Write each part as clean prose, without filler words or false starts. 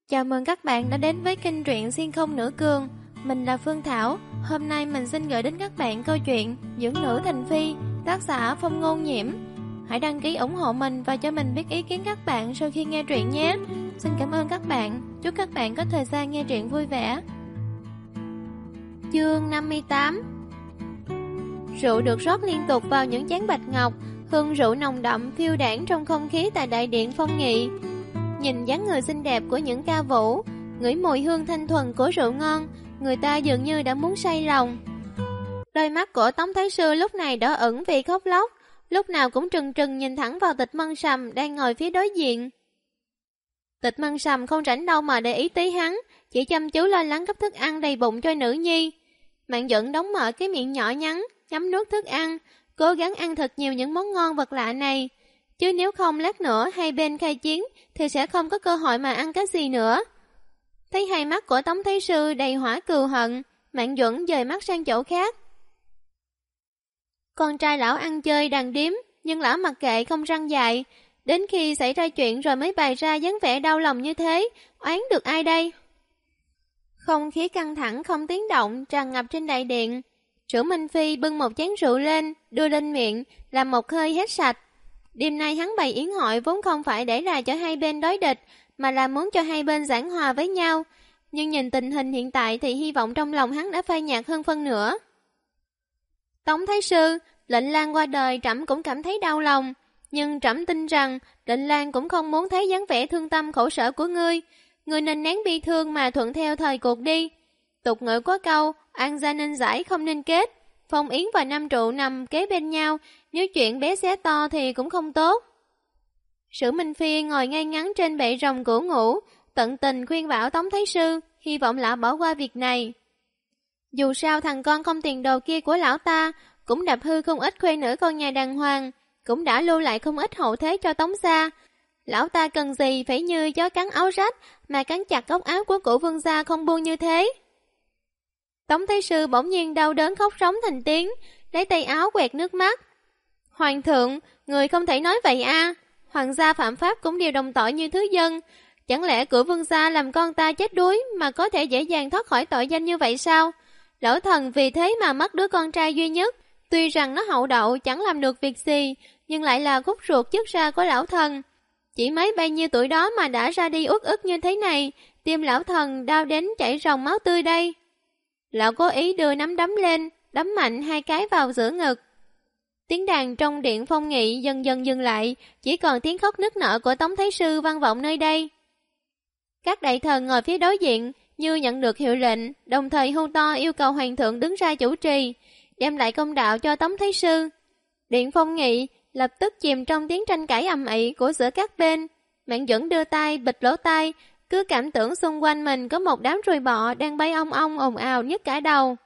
Chào mừng các bạn đã đến với kênh truyện Xuyên Không Nửa Cương. Mình là Phương Thảo. Hôm nay mình xin gửi đến các bạn câu chuyện Dưỡng Nữ Thành Phi, tác giả Phong Ngôn Nhiễm. Hãy đăng ký ủng hộ mình và cho mình biết ý kiến các bạn sau khi nghe truyện nhé. Xin cảm ơn các bạn. Chúc các bạn có thời gian nghe truyện vui vẻ. Chương 58. Rượu được rót liên tục vào những chén bạch ngọc, hương rượu nồng đậm phiêu đãng trong không khí tại đại điện phong nghị. Nhìn dáng người xinh đẹp của những ca vũ, ngửi mùi hương thanh thuần của rượu ngon, người ta dường như đã muốn say lòng. Đôi mắt của Tống Thái Sư lúc này đỏ ửng vì khóc lóc, lúc nào cũng trừng trừng nhìn thẳng vào Tịch Mân Sầm đang ngồi phía đối diện. Tịch Mân Sầm không rảnh đâu mà để ý tới hắn, chỉ chăm chú lo lắng gấp thức ăn đầy bụng cho nữ nhi. Mạn Duẩn đóng mở cái miệng nhỏ nhắn, nhấm nuốt thức ăn, cố gắng ăn thật nhiều những món ngon vật lạ này. Chứ nếu không lát nữa hai bên khai chiến thì sẽ không có cơ hội mà ăn cái gì nữa. Thấy hai mắt của Tống Thái Sư đầy hỏa cừu hận, Mạn Duẩn dời mắt sang chỗ khác. Con trai lão ăn chơi đàn điếm, nhưng lão mặc kệ không răng dại. Đến khi xảy ra chuyện rồi mới bày ra dáng vẻ đau lòng như thế, oán được ai đây? Không khí căng thẳng không tiếng động tràn ngập trên đại điện. Sử Minh Phi bưng một chén rượu lên, đưa lên miệng, làm một hơi hết sạch. Đêm nay hắn bày yến hội vốn không phải để là cho hai bên đối địch, mà là muốn cho hai bên giảng hòa với nhau. Nhưng nhìn tình hình hiện tại thì hy vọng trong lòng hắn đã phai nhạt hơn phân nửa. Tống Thái Sư, Lệnh Lang qua đời trẫm cũng cảm thấy đau lòng, nhưng trẫm tin rằng Lệnh Lang cũng không muốn thấy dáng vẻ thương tâm khổ sở của ngươi. Ngươi nên nén bi thương mà thuận theo thời cuộc đi. Tục ngữ có câu, an gia nên giải không nên kết. Phong Yến và Nam Trụ nằm kế bên nhau, nếu chuyện bé xé to thì cũng không tốt. Sử Minh Phi ngồi ngay ngắn trên bệ rồng cửu ngũ, tận tình khuyên bảo Tống Thái Sư, hy vọng lão bỏ qua việc này. Dù sao thằng con không tiền đồ kia của lão ta cũng đập hư không ít khuê nữ con nhà đàng hoàng, cũng đã lưu lại không ít hậu thế cho Tống gia. Lão ta cần gì phải như chó cắn áo rách mà cắn chặt góc áo của cụ vương gia không buông như thế. Tống Thái Sư bỗng nhiên đau đớn khóc rống thành tiếng, lấy tay áo quẹt nước mắt. Hoàng thượng, người không thể nói vậy a. Hoàng gia phạm pháp cũng đều đồng tội như thứ dân. Chẳng lẽ của vương gia làm con ta chết đuối mà có thể dễ dàng thoát khỏi tội danh như vậy sao? Lão thần vì thế mà mất đứa con trai duy nhất. Tuy rằng nó hậu đậu chẳng làm được việc gì, nhưng lại là khúc ruột chức ra của lão thần. Chỉ mấy bao nhiêu tuổi đó mà đã ra đi uất ức như thế này, tim lão thần đau đến chảy ròng máu tươi đây. Lão cố ý đưa nắm đấm lên, đấm mạnh hai cái vào giữa ngực. Tiếng đàn trong điện phong nghị dần dần dừng lại, chỉ còn tiếng khóc nức nở của Tống Thái Sư vang vọng nơi đây. Các đại thần ngồi phía đối diện như nhận được hiệu lệnh, đồng thời hô to yêu cầu hoàng thượng đứng ra chủ trì, đem lại công đạo cho Tống Thái Sư. Điện phong nghị lập tức chìm trong tiếng tranh cãi ầm ĩ của giữa các bên. Mạn Duẩn đưa tay bịt lỗ tai, cứ cảm tưởng xung quanh mình có một đám ruồi bọ đang bay ong ong ồn ào nhức cả đầu.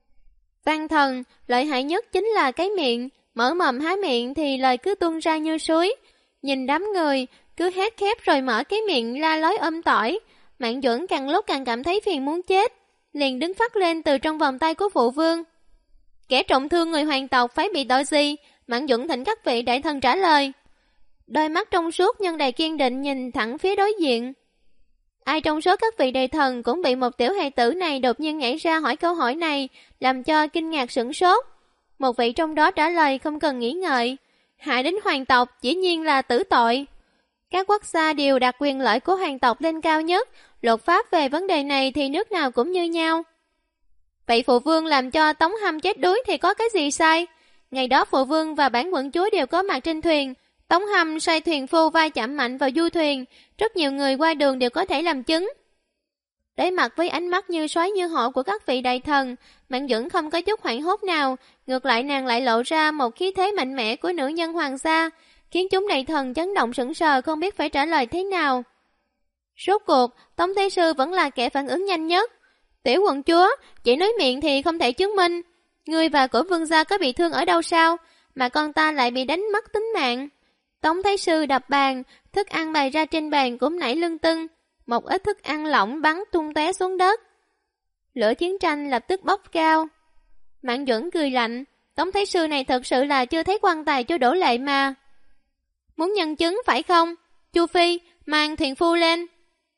Văn thần, lợi hại nhất chính là cái miệng, mở mồm há miệng thì lời cứ tuôn ra như suối. Nhìn đám người, cứ hét khép rồi mở cái miệng la lối tỏi. Mạn Duẩn càng lúc càng cảm thấy phiền muốn chết, liền đứng phắt lên từ trong vòng tay của phụ vương. Kẻ trọng thương người hoàng tộc phải bị tội gì? Mạn Duẩn thỉnh các vị đại thần trả lời. Đôi mắt trong suốt nhưng đầy kiên định nhìn thẳng phía đối diện. Ai trong số các vị đại thần cũng bị một tiểu hài tử này đột nhiên nhảy ra hỏi câu hỏi này, làm cho kinh ngạc sửng sốt. Một vị trong đó trả lời không cần nghĩ ngợi. Hại đến hoàng tộc dĩ nhiên là tử tội. Các quốc gia đều đặt quyền lợi của hoàng tộc lên cao nhất, luật pháp về vấn đề này thì nước nào cũng như nhau. Vậy phụ vương làm cho Tống Hâm chết đuối thì có cái gì sai? Ngày đó phụ vương và bản quận chúa đều có mặt trên thuyền. Tống Hâm xoay thuyền phu vai chạm mạnh vào du thuyền, rất nhiều người qua đường đều có thể làm chứng. Đối mặt với ánh mắt như xoáy như hổ của các vị đại thần, Mạn Duẩn không có chút hoảng hốt nào, ngược lại nàng lại lộ ra một khí thế mạnh mẽ của nữ nhân hoàng gia, khiến chúng đại thần chấn động sững sờ không biết phải trả lời thế nào. Rốt cuộc, Tống Thái Sư vẫn là kẻ phản ứng nhanh nhất. Tiểu quận chúa, chỉ nói miệng thì không thể chứng minh. Ngươi và của vương gia có bị thương ở đâu sao, mà con ta lại bị đánh mất tính mạng? Tống Thái Sư đập bàn, thức ăn bày ra trên bàn cũng nảy lưng tưng, một ít thức ăn lỏng bắn tung tóe xuống đất. Lửa chiến tranh lập tức bốc cao. Mạn Duẩn cười lạnh, Tống Thái Sư này thật sự là chưa thấy quan tài cho đổ lệ mà. Muốn nhân chứng phải không? Chu Phi, mang thuyền phu lên.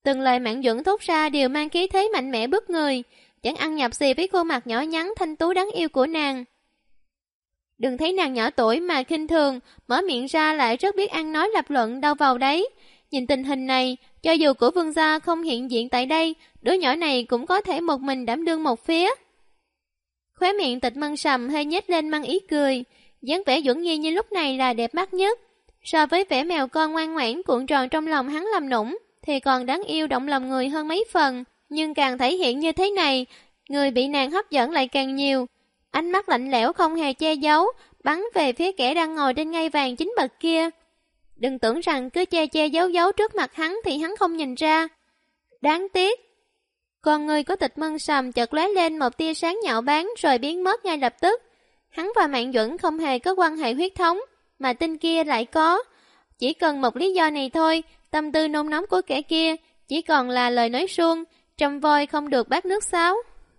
Từng lời Mạn Duẩn thốt ra đều mang khí thế mạnh mẽ bức người, chẳng ăn nhập gì với khuôn mặt nhỏ nhắn thanh tú đáng yêu của nàng. Đừng thấy nàng nhỏ tuổi mà khinh thường, mở miệng ra lại rất biết ăn nói lập luận đâu vào đấy. Nhìn tình hình này, cho dù của vương gia không hiện diện tại đây, đứa nhỏ này cũng có thể một mình đảm đương một phía. Khóe miệng Tịch Mân Sầm hơi nhếch lên mang ý cười, dáng vẻ Duẩn Nhi như lúc này là đẹp mắt nhất. So với vẻ mèo con ngoan ngoãn cuộn tròn trong lòng hắn làm nũng, thì còn đáng yêu động lòng người hơn mấy phần, nhưng càng thể hiện như thế này, người bị nàng hấp dẫn lại càng nhiều. Ánh mắt lạnh lẽo không hề che giấu, bắn về phía kẻ đang ngồi trên ngai vàng chính bậc kia. Đừng tưởng rằng cứ che che giấu giấu trước mặt hắn thì hắn không nhìn ra. Đáng tiếc. Con người của Tịch Mân Sầm chợt lóe lên một tia sáng nhạo báng rồi biến mất ngay lập tức. Hắn và Mạn Duẩn không hề có quan hệ huyết thống, mà tên kia lại có. Chỉ cần một lý do này thôi, tâm tư nôn nóng của kẻ kia chỉ còn là lời nói suông, trầm voi không được bát nước sáo.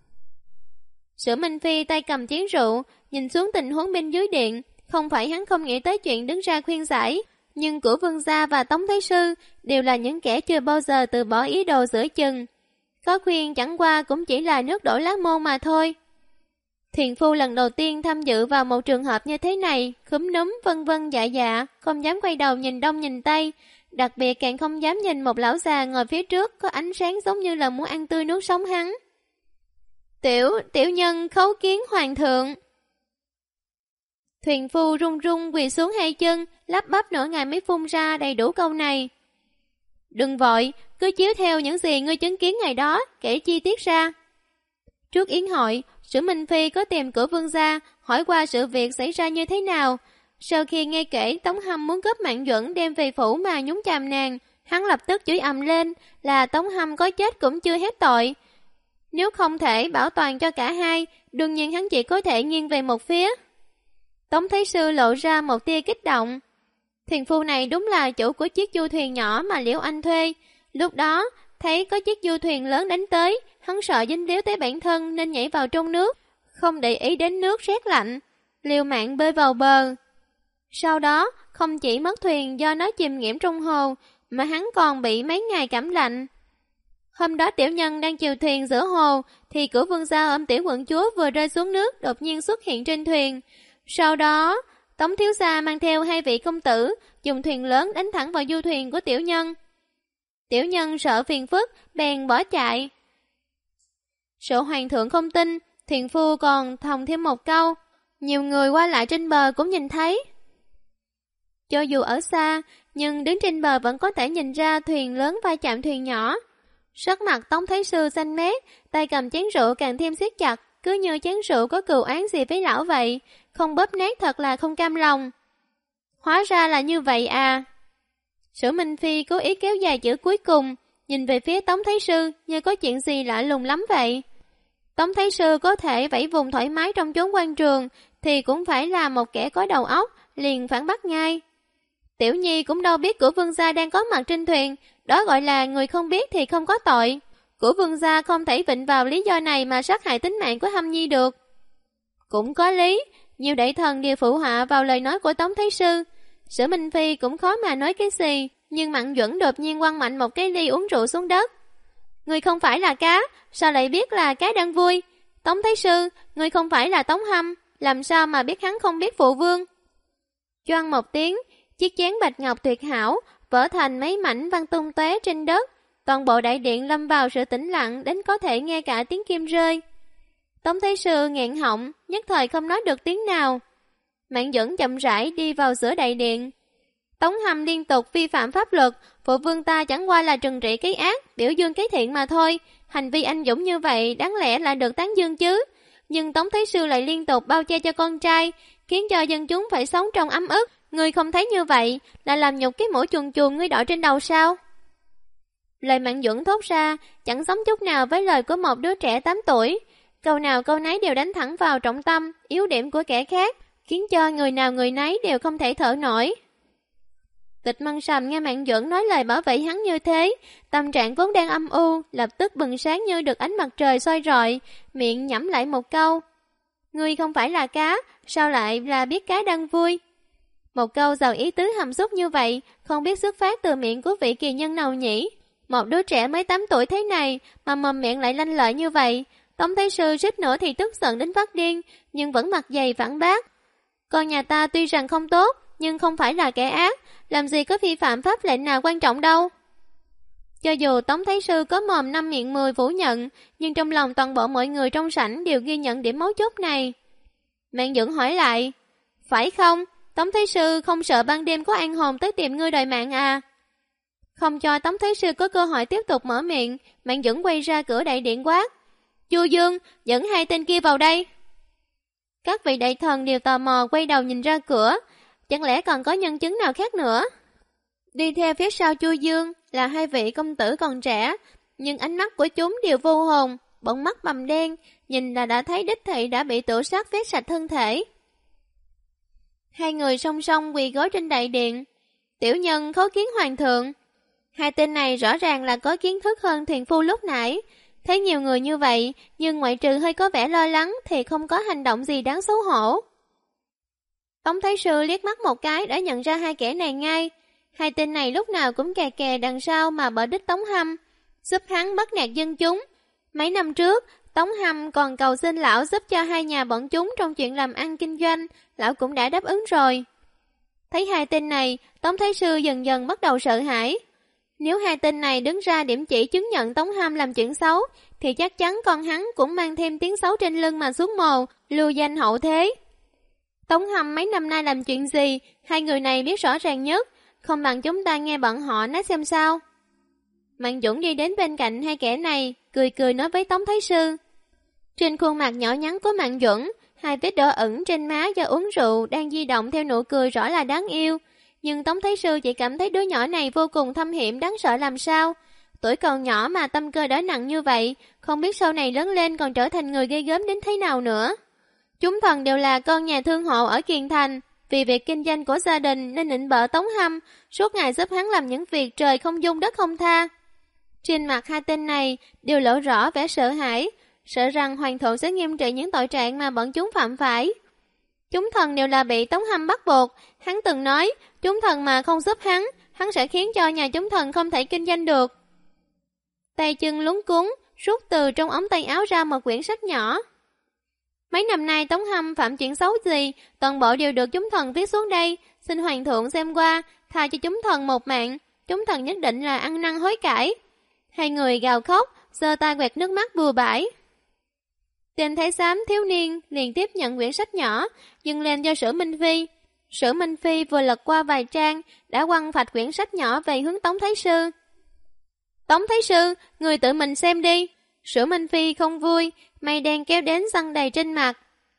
Sử Minh Phi tay cầm chén rượu, nhìn xuống tình huống bên dưới điện, không phải hắn không nghĩ tới chuyện đứng ra khuyên giải, nhưng của Vương gia và Tống Thái Sư đều là những kẻ chưa bao giờ từ bỏ ý đồ giữa chừng. Có khuyên chẳng qua cũng chỉ là nước đổ lá môn mà thôi. Thiền phu lần đầu tiên tham dự vào một trường hợp như thế này, khúm núm vân vân dạ dạ, không dám quay đầu nhìn đông nhìn tây, đặc biệt càng không dám nhìn một lão già ngồi phía trước có ánh sáng giống như là muốn ăn tươi nuốt sống hắn. Tiểu nhân khấu kiến hoàng thượng. Thuyền phu run run quỳ xuống hai chân, lắp bắp nửa ngày mới phun ra đầy đủ câu này. Đừng vội, cứ chiếu theo những gì ngươi chứng kiến ngày đó, kể chi tiết ra. Trước yến hội, Sử Minh Phi có tìm cửa vương gia, hỏi qua sự việc xảy ra như thế nào. Sau khi nghe kể Tống Hâm muốn cướp Mạn Duẩn đem về phủ mà nhúng chàm nàng, hắn lập tức chửi ầm lên là Tống Hâm có chết cũng chưa hết tội. Nếu không thể bảo toàn cho cả hai, đương nhiên hắn chỉ có thể nghiêng về một phía. Tống Thái Sư lộ ra một tia kích động. Thuyền phu này đúng là chủ của chiếc du thuyền nhỏ mà Liễu Anh thuê. Lúc đó, thấy có chiếc du thuyền lớn đánh tới, hắn sợ dính líu tới bản thân nên nhảy vào trong nước, không để ý đến nước rét lạnh, liều mạng bơi vào bờ. Sau đó, không chỉ mất thuyền do nó chìm nghiễm trong hồ, mà hắn còn bị mấy ngày cảm lạnh. Hôm đó tiểu nhân đang chèo thuyền giữa hồ, thì của vương gia ôm tiểu quận chúa vừa rơi xuống nước đột nhiên xuất hiện trên thuyền. Sau đó, Tống thiếu gia mang theo hai vị công tử, dùng thuyền lớn đánh thẳng vào du thuyền của tiểu nhân. Tiểu nhân sợ phiền phức, bèn bỏ chạy. Sợ hoàng thượng không tin, thuyền phu còn thòng thêm một câu. Nhiều người qua lại trên bờ cũng nhìn thấy. Cho dù ở xa, nhưng đứng trên bờ vẫn có thể nhìn ra thuyền lớn va chạm thuyền nhỏ. Sắc mặt Tống Thái Sư xanh mét, tay cầm chén rượu càng thêm siết chặt, cứ như chén rượu có cừu oán gì với lão vậy, không bóp nát thật là không cam lòng. Hóa ra là như vậy à. Sử Minh Phi cố ý kéo dài chữ cuối cùng, nhìn về phía Tống Thái Sư như có chuyện gì lạ lùng lắm vậy. Tống Thái Sư có thể vẫy vùng thoải mái trong chốn quan trường, thì cũng phải là một kẻ có đầu óc, liền phản bác ngay. Tiểu Nhi cũng đâu biết của vương gia đang có mặt trên thuyền, đó gọi là người không biết thì không có tội. Của vương gia không thể vịnh vào lý do này mà sát hại tính mạng của Hâm Nhi được. Cũng có lý, nhiều đại thần đều phụ họa vào lời nói của Tống Thái Sư. Sử Minh Phi cũng khó mà nói cái gì, nhưng Mạn Duẩn đột nhiên quăng mạnh một cái ly uống rượu xuống đất. Người không phải là cá, sao lại biết là cá đang vui? Tống Thái Sư, người không phải là Tống Hâm, làm sao mà biết hắn không biết phụ vương? Choang một tiếng, chiếc chén bạch ngọc tuyệt hảo vỡ thành mấy mảnh văng tung tóe trên đất, toàn bộ đại điện lâm vào sự tĩnh lặng đến có thể nghe cả tiếng kim rơi. Tống Thái Sư nghẹn họng, nhất thời không nói được tiếng nào. Mạn Duẩn chậm rãi đi vào giữa đại điện. Tống Hâm liên tục vi phạm pháp luật, phụ vương ta chẳng qua là trừng trị cái ác, biểu dương cái thiện mà thôi. Hành vi anh dũng như vậy đáng lẽ là được tán dương chứ. Nhưng Tống Thái Sư lại liên tục bao che cho con trai, khiến cho dân chúng phải sống trong ấm ức. Ngươi không thấy như vậy là làm nhục cái mũi chuồn chuồn ngươi đội trên đầu sao? Lời Mạn Duẩn thốt ra chẳng giống chút nào với lời của một đứa trẻ 8 tuổi. Câu nào câu nấy đều đánh thẳng vào trọng tâm, yếu điểm của kẻ khác, khiến cho người nào người nấy đều không thể thở nổi. Tịch Mân Sầm nghe Mạn Duẩn nói lời bảo vệ hắn như thế, tâm trạng vốn đang âm u, lập tức bừng sáng như được ánh mặt trời soi rọi, miệng nhẩm lại một câu. Ngươi không phải là cá, sao lại là biết cá đang vui? Một câu giàu ý tứ hàm xúc như vậy, không biết xuất phát từ miệng của vị kỳ nhân nào nhỉ? Một đứa trẻ mới 8 tuổi thế này mà mồm miệng lại lanh lợi như vậy. Tống Thái Sư suýt nữa thì tức giận đến phát điên, nhưng vẫn mặt dày phản bác. Con nhà ta tuy rằng không tốt, nhưng không phải là kẻ ác, làm gì có vi phạm pháp lệnh nào quan trọng đâu. Cho dù Tống Thái Sư có mồm 5 miệng 10 phủ nhận, nhưng trong lòng toàn bộ mọi người trong sảnh đều ghi nhận điểm mấu chốt này. Mạng Dưỡng hỏi lại, phải không? Tống Thái Sư không sợ ban đêm có an hồn tới tìm ngươi đòi mạng à? Không cho Tống Thái Sư có cơ hội tiếp tục mở miệng, Mạng Dưỡng quay ra cửa đại điện quát. Chu Dương, dẫn hai tên kia vào đây. Các vị đại thần đều tò mò quay đầu nhìn ra cửa, chẳng lẽ còn có nhân chứng nào khác nữa? Đi theo phía sau Chu Dương là hai vị công tử còn trẻ, nhưng ánh mắt của chúng đều vô hồn, bỗng mắt bầm đen, nhìn là đã thấy đích thị đã bị tửu sát vét sạch thân thể. Hai người song song quỳ gối trên đại điện. Tiểu nhân khấu kiến hoàng thượng. Hai tên này rõ ràng là có kiến thức hơn thiền phu lúc nãy. Thấy nhiều người như vậy, nhưng ngoại trừ hơi có vẻ lo lắng thì không có hành động gì đáng xấu hổ. Tống Thái Sư liếc mắt một cái đã nhận ra hai kẻ này ngay. Hai tên này lúc nào cũng kè kè đằng sau mà bở đích Tống Hâm, giúp hắn bắt nạt dân chúng. Mấy năm trước, Tống Hâm còn cầu xin lão giúp cho hai nhà bọn chúng trong chuyện làm ăn kinh doanh, lão cũng đã đáp ứng rồi. Thấy hai tên này, Tống Thái Sư dần dần bắt đầu sợ hãi. Nếu hai tên này đứng ra điểm chỉ chứng nhận Tống Hâm làm chuyện xấu, thì chắc chắn con hắn cũng mang thêm tiếng xấu trên lưng mà xuống mồ, lưu danh hậu thế. Tống Hâm mấy năm nay làm chuyện gì, hai người này biết rõ ràng nhất, không bằng chúng ta nghe bọn họ nói xem sao. Mạng Dũng đi đến bên cạnh hai kẻ này, cười cười nói với Tống Thái Sư. Trên khuôn mặt nhỏ nhắn của Mạng Dũng, hai vết đỏ ửng trên má do uống rượu đang di động theo nụ cười rõ là đáng yêu. Nhưng Tống Thái Sư chỉ cảm thấy đứa nhỏ này vô cùng thâm hiểm đáng sợ làm sao. Tuổi còn nhỏ mà tâm cơ đã nặng như vậy, không biết sau này lớn lên còn trở thành người ghê gớm đến thế nào nữa. Chúng thần đều là con nhà thương hộ ở Kiền Thành, vì việc kinh doanh của gia đình nên nịnh bợ Tống Hâm, suốt ngày giúp hắn làm những việc trời không dung đất không tha. Trên mặt hai tên này đều lộ rõ vẻ sợ hãi, sợ rằng hoàng thượng sẽ nghiêm trị những tội trạng mà bọn chúng phạm phải. Chúng thần đều là bị Tống Hâm bắt buộc, hắn từng nói, chúng thần mà không giúp hắn sẽ khiến cho nhà chúng thần không thể kinh doanh được. Tay chân lúng cuống, rút từ trong ống tay áo ra một quyển sách nhỏ. Mấy năm nay Tống Hâm phạm chuyện xấu gì, toàn bộ đều được chúng thần viết xuống đây, xin hoàng thượng xem qua, tha cho chúng thần một mạng, chúng thần nhất định là ăn năn hối cải. Hai người gào khóc, giơ tay quẹt nước mắt bừa bãi. Tên thái giám thiếu niên liền tiếp nhận quyển sách nhỏ, dâng lên cho Sử Minh Phi. Sử Minh Phi vừa lật qua vài trang, đã quăng phạch quyển sách nhỏ về hướng Tống Thái Sư. Tống Thái Sư, người tự mình xem đi. Sử Minh Phi không vui, mây đen kéo đến răng đầy trên mặt.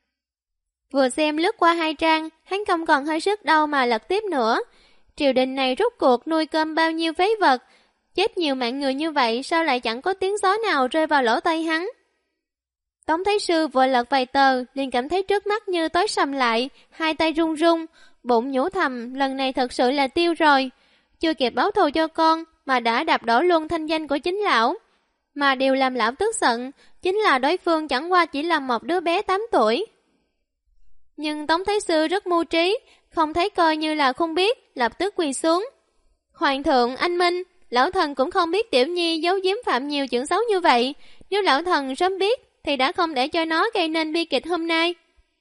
Vừa xem lướt qua hai trang, hắn không còn hơi sức đâu mà lật tiếp nữa. Triều đình này rút cuộc nuôi cơm bao nhiêu phế vật, chết nhiều mạng người như vậy sao lại chẳng có tiếng gió nào rơi vào lỗ tai hắn. Tống Thái Sư vừa lật vài tờ, liền cảm thấy trước mắt như tối sầm lại, hai tay run run, bụng nhủ thầm lần này thật sự là tiêu rồi. Chưa kịp báo thù cho con mà đã đạp đổ luôn thanh danh của chính lão. Mà điều làm lão tức giận chính là đối phương chẳng qua chỉ là một đứa bé 8 tuổi. Nhưng Tống Thái Sư rất mưu trí, không thấy coi như là không biết, lập tức quỳ xuống. Hoàng thượng, anh minh, lão thần cũng không biết Tiểu Nhi giấu giếm phạm nhiều chuyện xấu như vậy. Nếu lão thần sớm biết thì đã không để cho nó gây nên bi kịch hôm nay.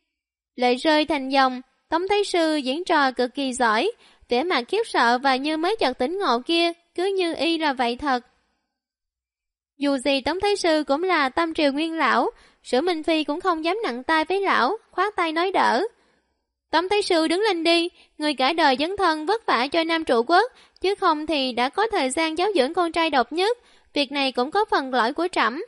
Lệ rơi thành dòng, Tống Thái Sư diễn trò cực kỳ giỏi, vẻ mặt khiếp sợ và như mới chợt tỉnh ngộ kia, cứ như y là vậy thật. Dù gì Tống Thái Sư cũng là tam triều nguyên lão, Sử Minh Phi cũng không dám nặng tay với lão, khoát tay nói đỡ. Tống Thái Sư đứng lên đi, người cả đời dấn thân vất vả cho Nam Trụ Quốc, chứ không thì đã có thời gian giáo dưỡng con trai độc nhất, việc này cũng có phần lỗi của trẫm.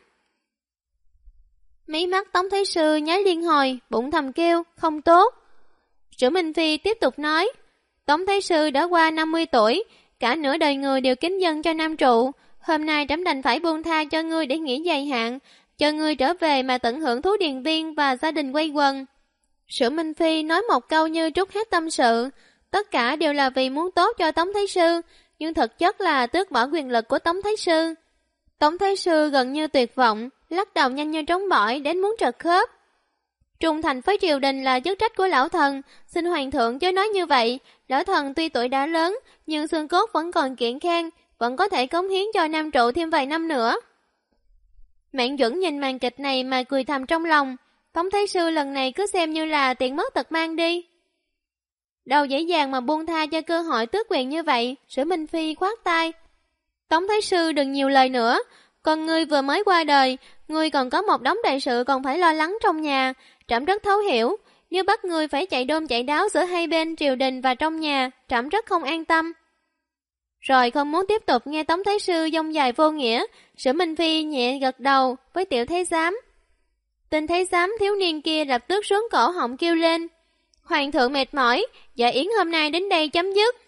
Mí mắt Tống Thái Sư nháy liên hồi, bụng thầm kêu, không tốt. Sử Minh Phi tiếp tục nói, Tống Thái Sư đã qua 50 tuổi, cả nửa đời người đều kính dân cho Nam Trụ. Hôm nay trẫm đành phải buông tha cho ngươi để nghỉ dài hạn, cho ngươi trở về mà tận hưởng thú điền viên và gia đình quây quần. Sử Minh Phi nói một câu như trút hết tâm sự, tất cả đều là vì muốn tốt cho Tống Thái Sư, nhưng thực chất là tước bỏ quyền lực của Tống Thái Sư. Tống Thái Sư gần như tuyệt vọng, lắc đầu nhanh như trống bỏi đến muốn trật khớp. Trung thành với triều đình là chức trách của lão thần, xin hoàng thượng chớ nói như vậy. Lão thần tuy tuổi đã lớn, nhưng xương cốt vẫn còn kiện khang, vẫn có thể cống hiến cho Nam Trụ thêm vài năm nữa. Mạn Duẩn nhìn màn kịch này mà cười thầm trong lòng, Tống Thái Sư lần này cứ xem như là tiện mất tật mang đi. Đâu dễ dàng mà buông tha cho cơ hội tước quyền như vậy, Sử Minh Phi khoát tay. Tống Thái Sư đừng nhiều lời nữa, con ngươi vừa mới qua đời, ngươi còn có một đống đại sự còn phải lo lắng trong nhà, trẫm rất thấu hiểu. Nếu bắt ngươi phải chạy đôn chạy đáo giữa hai bên triều đình và trong nhà, trẫm rất không an tâm. Rồi không muốn tiếp tục nghe Tống Thái Sư dông dài vô nghĩa, Sử Minh Phi nhẹ gật đầu với Tiểu Thái Giám. Tên Thái Giám thiếu niên kia lập tức xuống cổ họng kêu lên. Hoàng thượng mệt mỏi, dạ yến hôm nay đến đây chấm dứt.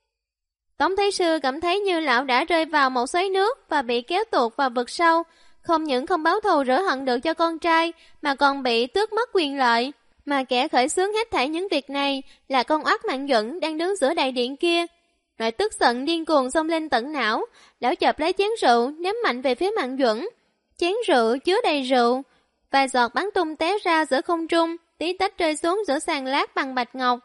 Tống Thái Sư cảm thấy như lão đã rơi vào một xoáy nước và bị kéo tuột vào vực sâu, không những không báo thù rửa hận được cho con trai mà còn bị tước mất quyền lợi. Mà kẻ khởi xướng hết thảy những việc này là con oát Mạn Duẩn đang đứng giữa đại điện kia. Loại tức giận điên cuồng xông lên tận não, lão chợp lấy chén rượu ném mạnh về phía Mạn Duẩn. Chén rượu chứa đầy rượu, vài giọt bắn tung té ra giữa không trung, tí tách rơi xuống giữa sàn lát bằng bạch ngọc.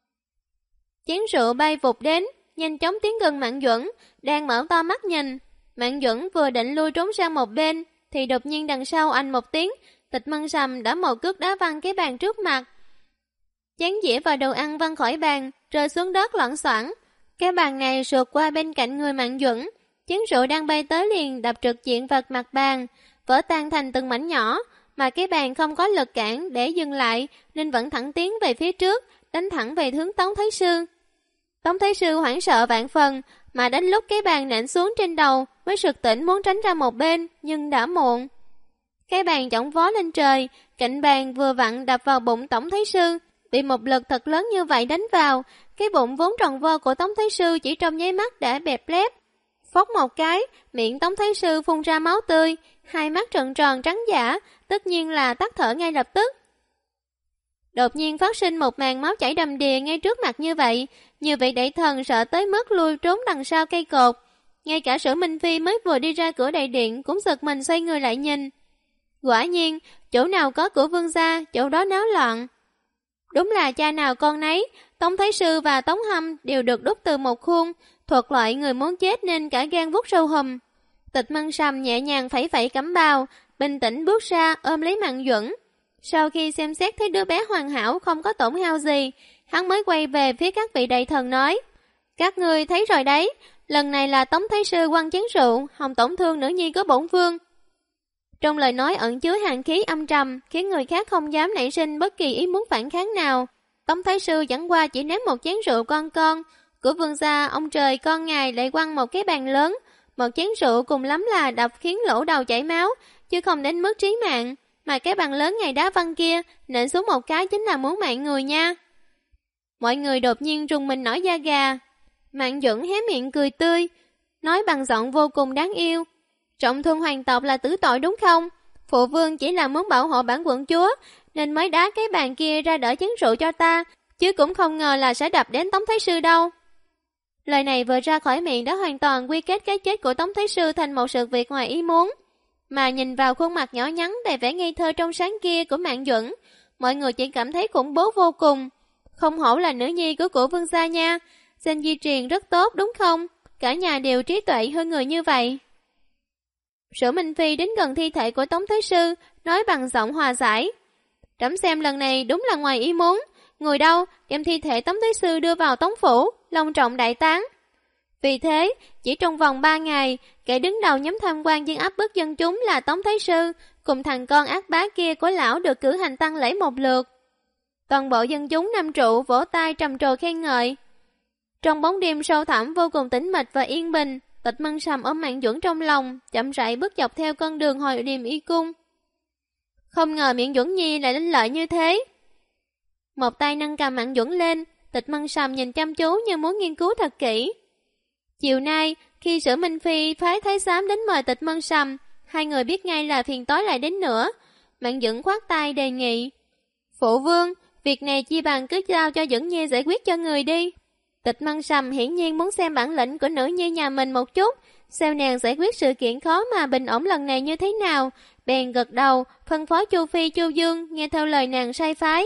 Chén rượu bay vụt đến, nhanh chóng tiến gần Mạn Duẩn, đang mở to mắt nhìn. Mạn Duẩn vừa định lui trốn sang một bên, thì đột nhiên đằng sau anh một tiếng, Tịch Mân Sầm đã một cước đá văng cái bàn trước mặt. Chén dĩa và đồ ăn văng khỏi bàn, rơi xuống đất loảng xoảng. Cái bàn này sượt qua bên cạnh người Mạn Duẩn, chén rượu đang bay tới liền đập trực diện vào mặt bàn, vỡ tan thành từng mảnh nhỏ, mà cái bàn không có lực cản để dừng lại nên vẫn thẳng tiến về phía trước, đánh thẳng về hướng Tống Thái Sư. Tống Thái Sư hoảng sợ vạn phần, mà đến lúc cái bàn nện xuống trên đầu mới sực tỉnh muốn tránh ra một bên, nhưng đã muộn. Cái bàn chổng vó lên trời, cạnh bàn vừa vặn đập vào bụng Tống Thái Sư, bị một lực thật lớn như vậy đánh vào, cái bụng vốn tròn vo của Tống Thái Sư chỉ trong nháy mắt đã bẹp lép. Phốc một cái, miệng Tống Thái Sư phun ra máu tươi, hai mắt trợn tròn trắng dã, tất nhiên là tắt thở ngay lập tức. Đột nhiên phát sinh một màn máu chảy đầm đìa ngay trước mặt như vậy, nhiều vị đại thần sợ tới mức lui trốn đằng sau cây cột. Ngay cả Sử Minh Phi mới vừa đi ra cửa đại điện cũng giật mình xoay người lại nhìn. Quả nhiên, chỗ nào có của vương gia, chỗ đó náo loạn. Đúng là cha nào con nấy, Tống Thái Sư và Tống Hâm đều được đúc từ một khuôn, thuộc loại người muốn chết nên cả gan vuốt râu hùm. Tịch Mân Sầm nhẹ nhàng phẩy phẩy cẩm bào, bình tĩnh bước ra ôm lấy Mạn Duẩn. Sau khi xem xét thấy đứa bé hoàn hảo không có tổn hao gì, hắn mới quay về phía các vị đại thần nói: Các ngươi thấy rồi đấy, lần này là Tống Thái Sư quăng chén rượu, hòng tổn thương nữ nhi của bổn vương. Trong lời nói ẩn chứa hàn khí âm trầm, khiến người khác không dám nảy sinh bất kỳ ý muốn phản kháng nào. Tống Thái Sư chẳng qua chỉ ném một chén rượu con, của vương gia ông trời con ngài lại quăng một cái bàn lớn, một chén rượu cùng lắm là đập khiến lỗ đầu chảy máu, chứ không đến mức trí mạng. Mà cái bàn lớn ngày đá văng kia, nện xuống một cái chính là muốn mạng người nha. Mọi người đột nhiên rùng mình nổi da gà. Mạn Duẩn hé miệng cười tươi, nói bằng giọng vô cùng đáng yêu: Trọng thương hoàng tộc là tử tội đúng không? Phụ vương chỉ là muốn bảo hộ bản quận chúa, nên mới đá cái bàn kia ra đỡ chén rượu cho ta, chứ cũng không ngờ là sẽ đập đến Tống Thái Sư đâu. Lời này vừa ra khỏi miệng đã hoàn toàn quy kết cái chết của Tống Thái Sư thành một sự việc ngoài ý muốn. Mà nhìn vào khuôn mặt nhỏ nhắn đầy vẻ ngây thơ trong sáng kia của Mạn Duẩn, mọi người chỉ cảm thấy khủng bố vô cùng. Không hổ là nữ nhi của cổ vương gia nha, danh di truyền rất tốt đúng không? Cả nhà đều trí tuệ hơn người như vậy. Sử Minh Phi đến gần thi thể của Tống Thái Sư, nói bằng giọng hòa giải: Trẫm xem lần này đúng là ngoài ý muốn. Người đâu đem thi thể Tống Thái Sư đưa vào Tống phủ, long trọng đại táng. Vì thế, chỉ trong vòng 3 ngày, kẻ đứng đầu nhóm tham quan dân áp bức dân chúng là Tống Thái Sư, cùng thằng con ác bá kia của lão được cử hành tang lễ một lượt. Toàn bộ dân chúng Nam Trụ vỗ tay trầm trồ khen ngợi. Trong bóng đêm sâu thẳm vô cùng tĩnh mịch và yên bình, Tịch Mân Sầm ôm Mạn Duẩn trong lòng, chậm rãi bước dọc theo con đường hồi Điềm Y Cung. Không ngờ Mạn Duẩn Nhi lại linh lợi như thế. Một tay nâng cầm Mạn Duẩn lên, Tịch Mân Sầm nhìn chăm chú như muốn nghiên cứu thật kỹ. Chiều nay, khi Sử Minh Phi phái thái giám đến mời Tịch Mân Sầm, hai người biết ngay là phiền toái lại đến nữa. Mạn Duẩn khoát tay đề nghị: Phụ vương, việc này chi bằng cứ giao cho Duẩn Nhi giải quyết cho người đi. Tịch Mân Sầm hiển nhiên muốn xem bản lĩnh của nữ nhi nhà mình một chút, xem nàng giải quyết sự kiện khó mà bình ổn lần này như thế nào, bèn gật đầu, phân phó Chu Phi Chu Dương nghe theo lời nàng sai phái.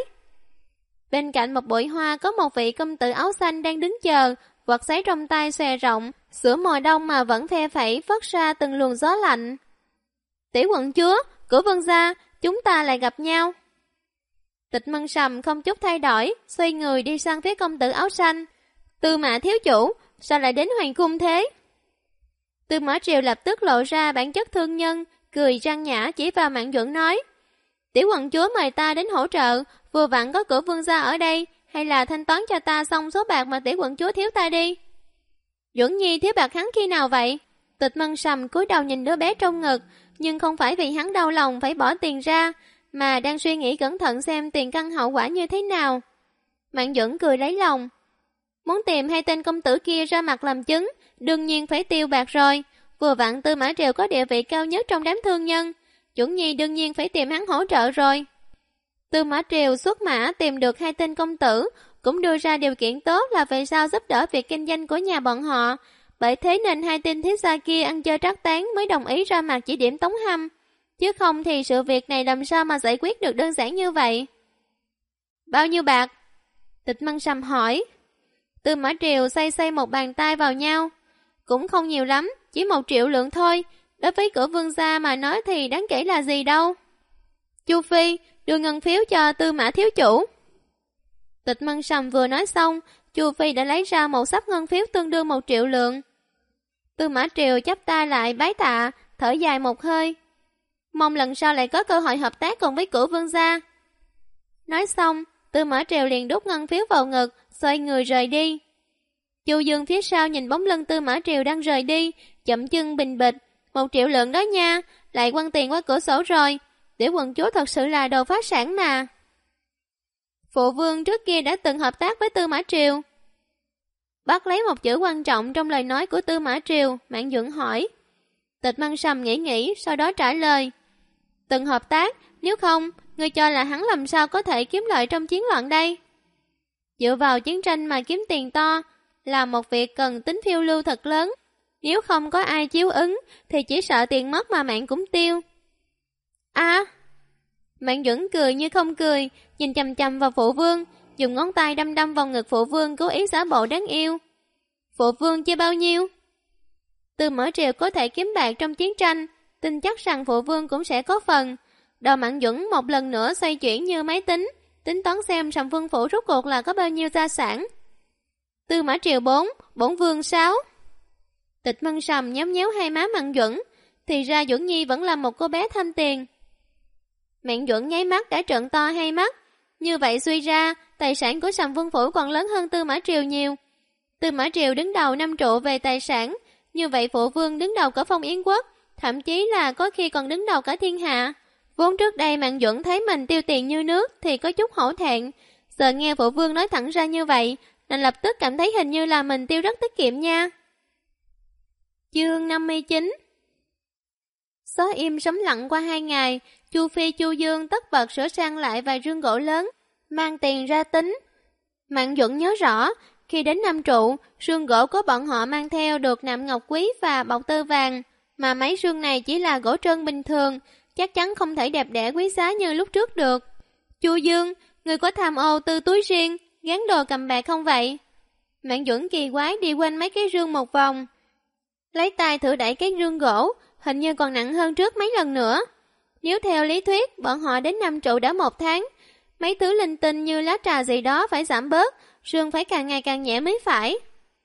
Bên cạnh một bụi hoa có một vị công tử áo xanh đang đứng chờ, vật giấy trong tay xòe rộng, Giữa mùa đông mà vẫn phe phẩy phất ra từng luồng gió lạnh. Tiểu quận chúa, của Vương gia, chúng ta lại gặp nhau. Tịch Mân Sầm không chút thay đổi, xoay người đi sang phía công tử áo xanh. Tư Mã thiếu chủ, sao lại đến hoàng cung thế? Tư Mã Triều lập tức lộ ra bản chất thương nhân, cười răng nhã chỉ vào Mạn Duẩn nói: Tiểu quận chúa mời ta đến hỗ trợ, vừa vặn có cửa Vương gia ở đây, hay là thanh toán cho ta xong số bạc mà tiểu quận chúa thiếu ta đi. Duẩn Nhi thiếu bạc hắn khi nào vậy? Tịch Mân Sầm cúi đầu nhìn đứa bé trong ngực, nhưng không phải vì hắn đau lòng phải bỏ tiền ra, mà đang suy nghĩ cẩn thận xem tiền căn hậu quả như thế nào. Mạn Duẩn cười lấy lòng. Muốn tìm hai tên công tử kia ra mặt làm chứng, đương nhiên phải tiêu bạc rồi. Vừa vặn Tư Mã Triều có địa vị cao nhất trong đám thương nhân, Duẩn Nhi đương nhiên phải tìm hắn hỗ trợ rồi. Tư Mã Triều xuất mã tìm được hai tên công tử, cũng đưa ra điều kiện tốt là về sau giúp đỡ việc kinh doanh của nhà bọn họ. Bởi thế nên hai tên thiếu gia kia ăn chơi trác tán mới đồng ý ra mặt chỉ điểm Tống Hâm. Chứ không thì sự việc này làm sao mà giải quyết được đơn giản như vậy. Bao nhiêu bạc? Tịch Mân Sầm hỏi. Tư Mã Triều xoay một bàn tay vào nhau. Cũng không nhiều lắm, chỉ 1 triệu lượng thôi. Đối với cửa Vương gia mà nói thì đáng kể là gì đâu. Chu Phi, đưa ngân phiếu cho Tư Mã thiếu chủ. Tịch Mân Sầm vừa nói xong, Chu Phi đã lấy ra một xấp ngân phiếu tương đương 1 triệu lượng. Tư Mã Triều chắp tay lại bái tạ, thở dài một hơi. Mong lần sau lại có cơ hội hợp tác cùng với cửa Vương gia. Nói xong, Tư Mã Triều liền đút ngân phiếu vào ngực, xoay người rời đi. Chu Dương phía sau nhìn bóng lưng Tư Mã Triều đang rời đi, chậm chân bình bịch. 1 triệu lượng đó nha, lại quăng tiền qua cửa sổ rồi. Tiểu quận chúa thật sự là đồ phá sản mà. Phụ vương trước kia đã từng hợp tác với Tư Mã Triều. Bắt lấy một chữ quan trọng trong lời nói của Tư Mã Triều, Mạn Duẩn hỏi. Tịch Mân Sầm nghĩ, sau đó trả lời. Từng hợp tác, nếu không, ngươi cho là hắn làm sao có thể kiếm lợi trong chiến loạn đây? Dựa vào chiến tranh mà kiếm tiền to là một việc cần tính phiêu lưu thật lớn. Nếu không có ai chiếu ứng thì chỉ sợ tiền mất mà mạng cũng tiêu. Mạn Duẩn cười như không cười, nhìn chằm chằm vào phụ vương, dùng ngón tay đâm vào ngực phụ vương, cố ý giả bộ đáng yêu. Phụ vương chia bao nhiêu? Tư Mã Triều có thể kiếm bạc trong chiến tranh, tin chắc rằng phụ vương cũng sẽ có phần. Đầu Mạn Duẩn một lần nữa xoay chuyển như máy tính, tính toán xem Sầm Vương phủ rốt cuộc là có bao nhiêu gia sản. Tư Mã Triều 4, bổn vương 6. Tịch Mân Sầm nhắm nhéo hai má Mạn Duẩn, thì ra Duẩn Nhi vẫn là một cô bé tham tiền. Mạn Duẩn nháy mắt đã trợn to hai mắt. Như vậy suy ra, tài sản của Sầm Vương phủ còn lớn hơn Tư Mã Triều nhiều. Tư Mã Triều đứng đầu 5 trụ về tài sản, như vậy phụ vương đứng đầu cả Phong Yến quốc, thậm chí là có khi còn đứng đầu cả thiên hạ. Vốn trước đây Mạn Duẩn thấy mình tiêu tiền như nước thì có chút hổ thẹn, giờ nghe phụ vương nói thẳng ra như vậy, nên lập tức cảm thấy hình như là mình tiêu rất tiết kiệm nha. Chương 59. Gió im sấm lặng qua 2 ngày, Chu Phi Chu Dương tất bật sửa sang lại vài rương gỗ lớn, mang tiền ra tính. Mạn Duẩn nhớ rõ, khi đến Nam Trụ, rương gỗ của bọn họ mang theo được nạm ngọc quý và bọc tơ vàng, mà mấy rương này chỉ là gỗ trơn bình thường, chắc chắn không thể đẹp đẽ quý giá như lúc trước được. Chu Dương, người có tham ô tư túi riêng, gán đồ cầm bạc không vậy? Mạn Duẩn kỳ quái đi quanh mấy cái rương một vòng, lấy tay thử đẩy cái rương gỗ, hình như còn nặng hơn trước mấy lần nữa. Nếu theo lý thuyết, bọn họ đến Nam Trụ đã 1 tháng, mấy thứ linh tinh như lá trà gì đó phải giảm bớt, rương phải càng ngày càng nhẹ mới phải.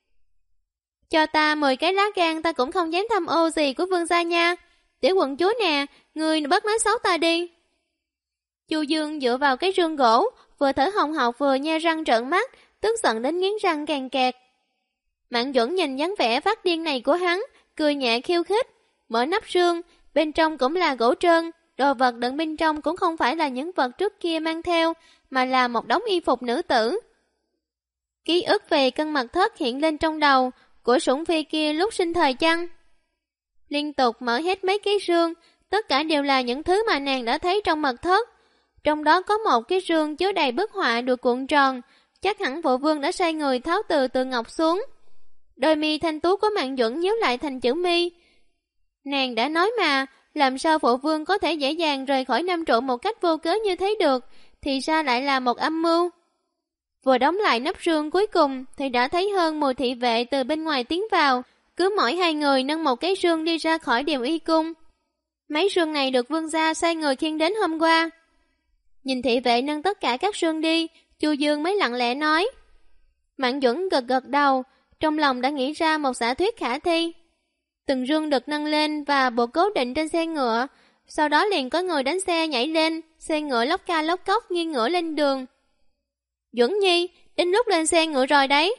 Cho ta 10 cái lá gan ta cũng không dám tham ô gì của vương gia nha. Tiểu quận chúa nè, người bớt nói xấu ta đi. Chu Dương dựa vào cái rương gỗ, vừa thở hồng hộc vừa nhe răng trợn mắt, tức giận đến nghiến răng càng kẹt. Mạn Duẩn nhìn dáng vẻ phát điên này của hắn, cười nhẹ khiêu khích, mở nắp rương, bên trong cũng là gỗ trơn, đồ vật đựng bên trong cũng không phải là những vật trước kia mang theo, mà là một đống y phục nữ tử. Ký ức về cân mật thất hiện lên trong đầu, của Sủng Phi kia lúc sinh thời chăng? Liên tục mở hết mấy cái rương, tất cả đều là những thứ mà nàng đã thấy trong mật thất. Trong đó có một cái rương chứa đầy bức họa được cuộn tròn, chắc hẳn phụ vương đã sai người tháo từ ngọc xuống. Đôi mi thanh tú của Mạn Duẩn nhíu lại thành chữ mi. Nàng đã nói mà, làm sao phụ vương có thể dễ dàng rời khỏi Nam Trụ một cách vô cớ như thế được, thì ra lại là một âm mưu. Vừa đóng lại nắp rương cuối cùng thì đã thấy hơn 10 thị vệ từ bên ngoài tiến vào, cứ mỗi 2 người nâng một cái rương đi ra khỏi Điềm Y cung. Mấy rương này được vương gia sai người khiêng đến hôm qua. Nhìn thị vệ nâng tất cả các rương đi, Chu Dương mới lặng lẽ nói. Mạn Duẩn gật gật đầu, trong lòng đã nghĩ ra một giả thuyết khả thi. Từng rương được nâng lên và buộc cố định trên xe ngựa, sau đó liền có người đánh xe nhảy lên, xe ngựa lóc ca lóc cóc nghiêng ngửa lên đường. Duẩn Nhi, đến lúc lên xe ngựa rồi đấy.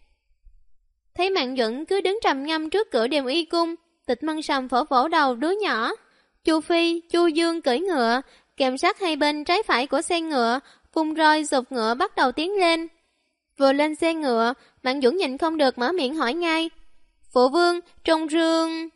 Thấy Mạn Duẩn cứ đứng trầm ngâm trước cửa Điềm Y cung, Tịch Mân Sầm vỗ vỗ đầu đứa nhỏ. Chu Phi, Chu Dương cưỡi ngựa, kèm sát hai bên trái phải của xe ngựa, vung roi giục ngựa bắt đầu tiến lên. Vừa lên xe ngựa, Mạn Duẩn nhìn không được mở miệng hỏi ngay. Phụ vương, trong rương...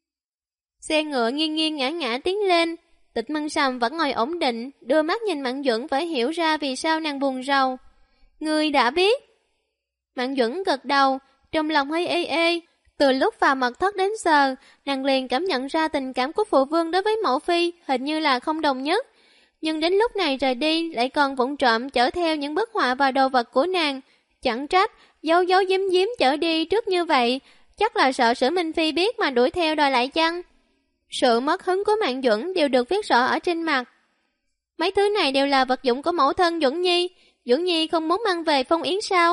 Xe ngựa nghiêng nghiêng ngã ngã tiến lên. Tịch Mân Sầm vẫn ngồi ổn định, đưa mắt nhìn Mạn Duẩn phải hiểu ra vì sao nàng buồn rầu. Ngươi đã biết. Mạn Duẩn gật đầu, trong lòng hơi ê ê. Từ lúc vào mật thất đến giờ, nàng liền cảm nhận ra tình cảm của phụ vương đối với mẫu phi hình như là không đồng nhất. Nhưng đến lúc này rời đi lại còn vụng trộm chở theo những bức họa và đồ vật của nàng. Chẳng trách, giấu giấu giếm giếm chở đi trước như vậy, chắc là sợ Sử Minh Phi biết mà đuổi theo đòi lại chăng? Sự mất hứng của Mạn Duẩn đều được viết rõ ở trên mặt. Mấy thứ này đều là vật dụng của mẫu thân Duẩn Nhi. Duẩn Nhi không muốn mang về phong yến sao?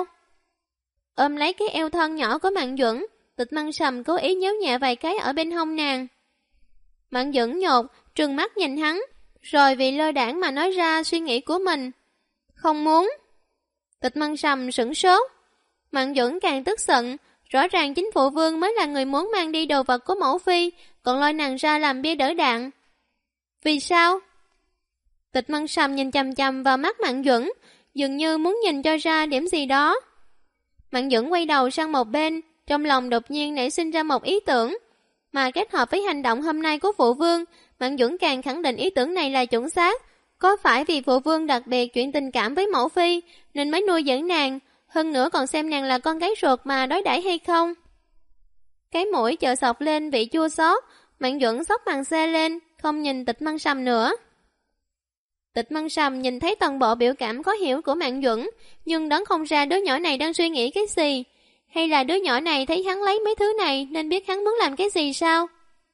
Ôm lấy cái eo thon nhỏ của Mạn Duẩn, Tịch Mân Sầm cố ý nhéo nhẹ vài cái ở bên hông nàng. Mạn Duẩn nhột, trừng mắt nhìn hắn, rồi vì lơ đãng mà nói ra suy nghĩ của mình. Không muốn. Tịch Mân Sầm sửng sốt. Mạn Duẩn càng tức giận, rõ ràng chính phụ vương mới là người muốn mang đi đồ vật của mẫu phi, còn lôi nàng ra làm bia đỡ đạn. Vì sao? Tịch Mân Sầm nhìn chằm chằm vào mắt Mạn Duẩn, dường như muốn nhìn cho ra điểm gì đó. Mạn Duẩn quay đầu sang một bên, trong lòng đột nhiên nảy sinh ra một ý tưởng, mà kết hợp với hành động hôm nay của phụ vương, Mạn Duẩn càng khẳng định ý tưởng này là chuẩn xác. Có phải vì phụ vương đặc biệt chuyện tình cảm với mẫu phi nên mới nuôi dưỡng nàng, hơn nữa còn xem nàng là con gái ruột mà đối đãi hay không? Cái mũi chợt sộc lên vị chua xót, Mạn Duẩn xốc màn xe lên, không nhìn Tịch Mân Sầm nữa. Tịch Mân Sầm nhìn thấy toàn bộ biểu cảm khó hiểu của Mạn Duẩn, nhưng đoán không ra đứa nhỏ này đang suy nghĩ cái gì. Hay là đứa nhỏ này thấy hắn lấy mấy thứ này nên biết hắn muốn làm cái gì sao?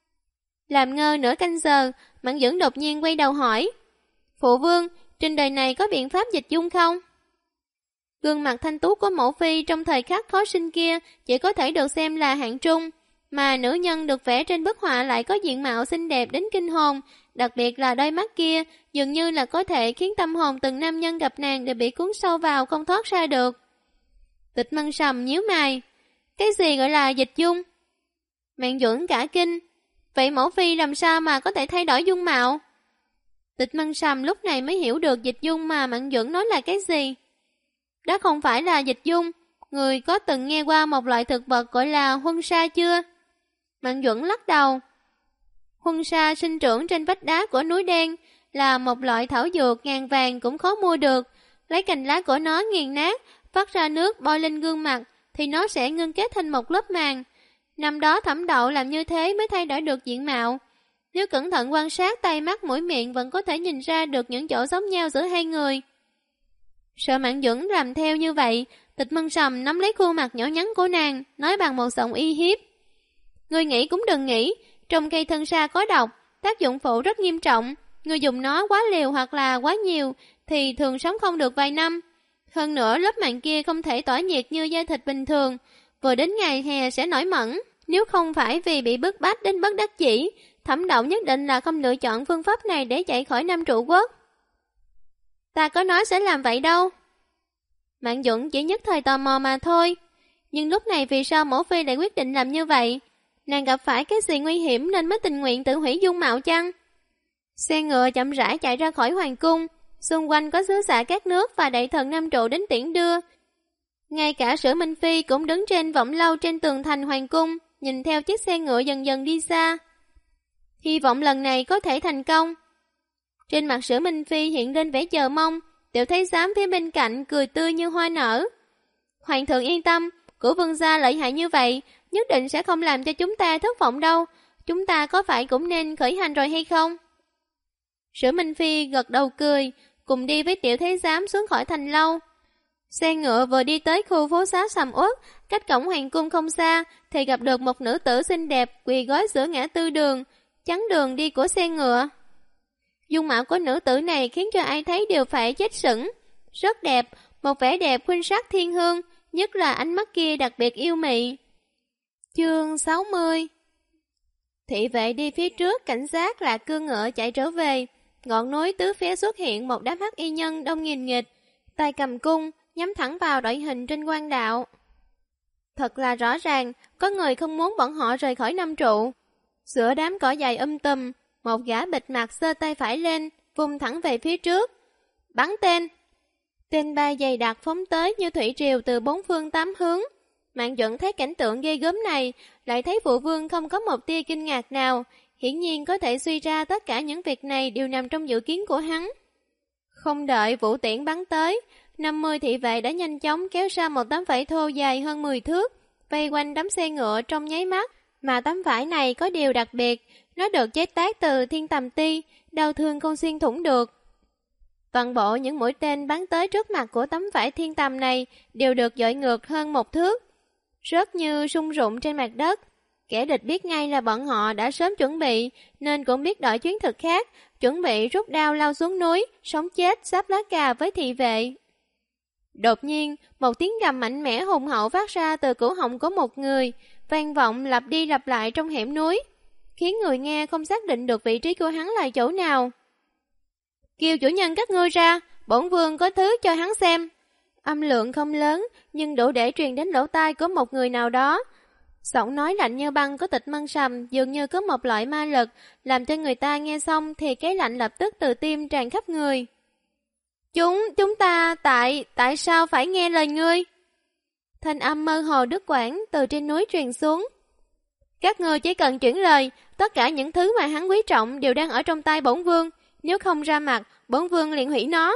Làm ngơ nửa canh giờ, Mạn Duẩn đột nhiên quay đầu hỏi. Phụ vương, trên đời này có biện pháp dịch dung không? Gương mặt thanh tú của mẫu phi trong thời khắc khó sinh kia chỉ có thể được xem là hạng trung, mà nữ nhân được vẽ trên bức họa lại có diện mạo xinh đẹp đến kinh hồn, đặc biệt là đôi mắt kia, dường như là có thể khiến tâm hồn từng nam nhân gặp nàng đều bị cuốn sâu vào không thoát ra được. Tịch Mân Sầm nhíu mày. Cái gì gọi là dịch dung? Mạn Duẩn cả kinh. Vậy mẫu phi làm sao mà có thể thay đổi dung mạo? Tịch Mân Sầm lúc này mới hiểu được dịch dung mà Mạn Duẩn nói là cái gì. Đó không phải là dịch dung. Người có từng nghe qua một loại thực vật gọi là huân sa chưa? Mạn Duẩn lắc đầu. Huân sa sinh trưởng trên vách đá của núi đen, là một loại thảo dược ngàn vàng cũng khó mua được. Lấy cành lá của nó nghiền nát, phát ra nước bôi lên gương mặt, thì nó sẽ ngưng kết thành một lớp màng. Năm đó Thẩm Đậu làm như thế mới thay đổi được diện mạo. Nếu cẩn thận quan sát tay mắt mũi miệng vẫn có thể nhìn ra được những chỗ giống nhau giữa hai người. Sợ Mạn Duẩn làm theo như vậy, Tịch Mân Sầm nắm lấy khuôn mặt nhỏ nhắn của nàng, nói bằng một giọng uy hiếp. Ngươi nghĩ cũng đừng nghĩ, trong cây thân sa có độc, tác dụng phụ rất nghiêm trọng. Ngươi dùng nó quá liều hoặc là quá nhiều, thì thường sống không được vài năm. Hơn nữa lớp màng kia không thể tỏa nhiệt như da thịt bình thường, vừa đến ngày hè sẽ nổi mẩn. Nếu không phải vì bị bức bách đến bất đắc dĩ, Thẩm Đậu nhất định là không lựa chọn phương pháp này để chạy khỏi Nam Trụ Quốc. Ta có nói sẽ làm vậy đâu. Mạn Duẩn chỉ nhất thời tò mò mà thôi. Nhưng lúc này vì sao mẫu phi lại quyết định làm như vậy? Nàng gặp phải cái gì nguy hiểm nên mới tình nguyện tự hủy dung mạo chăng? Xe ngựa chậm rãi chạy ra khỏi hoàng cung, xung quanh có sứ giả các nước và đại thần Nam Trụ đến tiễn đưa. Ngay cả Sử Minh Phi cũng đứng trên vọng lâu trên tường thành hoàng cung, nhìn theo chiếc xe ngựa dần dần đi xa. Hy vọng lần này có thể thành công. Trên mặt Sử Minh Phi hiện lên vẻ chờ mong, Tiểu Thái giám phía bên cạnh cười tươi như hoa nở. Hoàng thượng yên tâm, của vương gia lợi hại như vậy, nhất định sẽ không làm cho chúng ta thất vọng đâu. Chúng ta có phải cũng nên khởi hành rồi hay không? Sử Minh Phi gật đầu cười, cùng đi với Tiểu Thái giám xuống khỏi thành lâu. Xe ngựa vừa đi tới khu phố xá sầm uất, cách cổng hoàng cung không xa, thì gặp được một nữ tử xinh đẹp quỳ gối giữa ngã tư đường, chắn đường đi của xe ngựa. Dung mạo của nữ tử này khiến cho ai thấy đều phải chết sững. Rất đẹp, một vẻ đẹp khuynh sắc thiên hương, nhất là ánh mắt kia đặc biệt yêu mị. Chương 60. Thị vệ đi phía trước cảnh giác là cương ngựa chạy trở về. Ngọn núi tứ phía xuất hiện một đám hắc y nhân đông nghìn nghịch, tay cầm cung, nhắm thẳng vào đội hình trên quan đạo. Thật là rõ ràng, có người không muốn bọn họ rời khỏi Nam Trụ. Giữa đám cỏ dài tùm, một gã bịt mặt giơ tay phải lên, vung thẳng về phía trước. Bắn tên! Tên bay dày đặc phóng tới như thủy triều từ bốn phương tám hướng. Mạn Duẩn thấy cảnh tượng ghê gớm này, lại thấy phụ vương không có một tia kinh ngạc nào, hiển nhiên có thể suy ra tất cả những việc này đều nằm trong dự kiến của hắn. Không đợi vũ tiễn bắn tới, 50 thị vệ đã nhanh chóng kéo ra một tấm vải thô dài hơn 10 thước, vây quanh đám xe ngựa trong nháy mắt, mà tấm vải này có điều đặc biệt, nó được chế tác từ thiên tầm ti, đau thương không xuyên thủng được. Toàn bộ những mũi tên bắn tới trước mặt của tấm vải thiên tầm này đều được dội ngược hơn 1 thước, rất như rung rụng trên mặt đất. Kẻ địch biết ngay là bọn họ đã sớm chuẩn bị, nên cũng biết đợi chiến thuật khác, chuẩn bị rút đao lao xuống núi, sống chết sáp lá cà với thị vệ. Đột nhiên, một tiếng gầm mạnh mẽ hùng hậu phát ra từ cổ họng của một người, vang vọng lặp đi lặp lại trong hẻm núi, khiến người nghe không xác định được vị trí của hắn là chỗ nào. Kêu chủ nhân các ngươi ra, bổn vương có thứ cho hắn xem. Âm lượng không lớn, nhưng đủ để truyền đến lỗ tai của một người nào đó. Giọng nói lạnh như băng của Tịch Mân Sầm dường như có một loại ma lực, làm cho người ta nghe xong thì cái lạnh lập tức từ tim tràn khắp người. Chúng ta tại sao phải nghe lời ngươi? Thanh âm mơ hồ đứt quãng từ trên núi truyền xuống. Các ngươi chỉ cần chuyển lời, tất cả những thứ mà hắn quý trọng đều đang ở trong tay bổn vương, nếu không ra mặt, bổn vương liền hủy nó.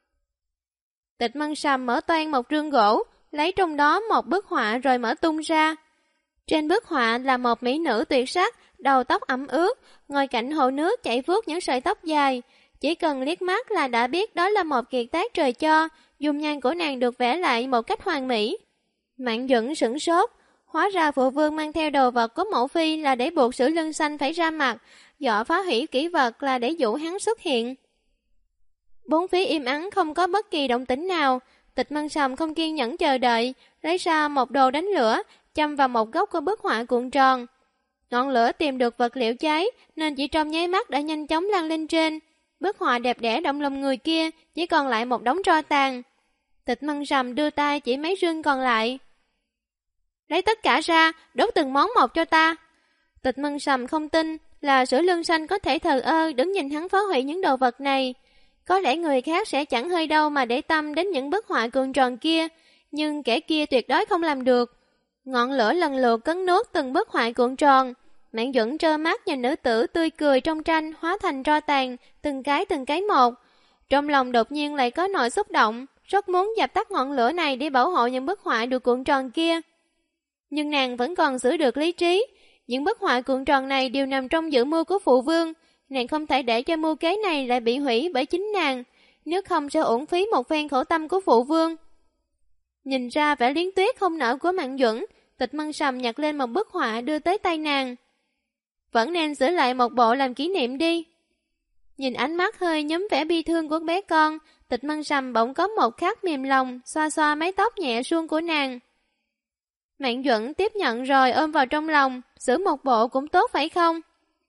Tịch Mân Sầm mở toang một rương gỗ, lấy trong đó một bức họa rồi mở tung ra. Trên bức họa là một mỹ nữ tuyệt sắc, đầu tóc ẩm ướt, ngồi cạnh hồ nước chảy vuốt những sợi tóc dài. Chỉ cần liếc mắt là đã biết đó là một kiệt tác trời cho, dung nhan của nàng được vẽ lại một cách hoàn mỹ. Mạn Duẩn sửng sốt, hóa ra phụ vương mang theo đồ vật của mẫu phi là để buộc Sử Lân Xanh phải ra mặt, dọ phá hủy kỷ vật là để dụ hắn xuất hiện. Bốn phía im ắng không có bất kỳ động tĩnh nào. Tịch Mân Sầm không kiên nhẫn chờ đợi, lấy ra một đồ đánh lửa, châm vào một góc của bức họa cuộn tròn. Ngọn lửa tìm được vật liệu cháy nên chỉ trong nháy mắt đã nhanh chóng lan lên trên. Bức họa đẹp đẽ động lòng người kia chỉ còn lại một đống tro tàn. Tịch Mân Sầm đưa tay chỉ mấy rương còn lại. Lấy tất cả ra, đốt từng món một cho ta. Tịch Mân Sầm không tin là Sử Lương Xanh có thể thờ ơ đứng nhìn hắn phá hủy những đồ vật này. Có lẽ người khác sẽ chẳng hơi đâu mà để tâm đến những bức họa cuộn tròn kia, nhưng kẻ kia tuyệt đối không làm được. Ngọn lửa lần lượt cấn nuốt từng bức họa cuộn tròn. Mạn Duẩn trơ mắt nhìn nữ tử tươi cười trong tranh hóa thành tro tàn, từng cái một. Trong lòng đột nhiên lại có nỗi xúc động, rất muốn dập tắt ngọn lửa này để bảo hộ những bức họa được cuộn tròn kia. Nhưng nàng vẫn còn giữ được lý trí. Những bức họa cuộn tròn này đều nằm trong dự mưu của phụ vương. Nàng không thể để cho mưu kế này lại bị hủy bởi chính nàng, nếu không sẽ uổng phí một phen khổ tâm của phụ vương. Nhìn ra vẻ liến tuyết không nở của Mạn Duẩn, Tịch Mân Sầm nhặt lên một bức họa đưa tới tay nàng. Vẫn nên giữ lại một bộ làm kỷ niệm đi. Nhìn ánh mắt hơi nhấm vẻ bi thương của bé con, Tịch Mân Sầm bỗng có một khắc mềm lòng, xoa xoa mái tóc nhẹ suông của nàng. Mạn Duẩn tiếp nhận rồi ôm vào trong lòng, giữ một bộ cũng tốt phải không?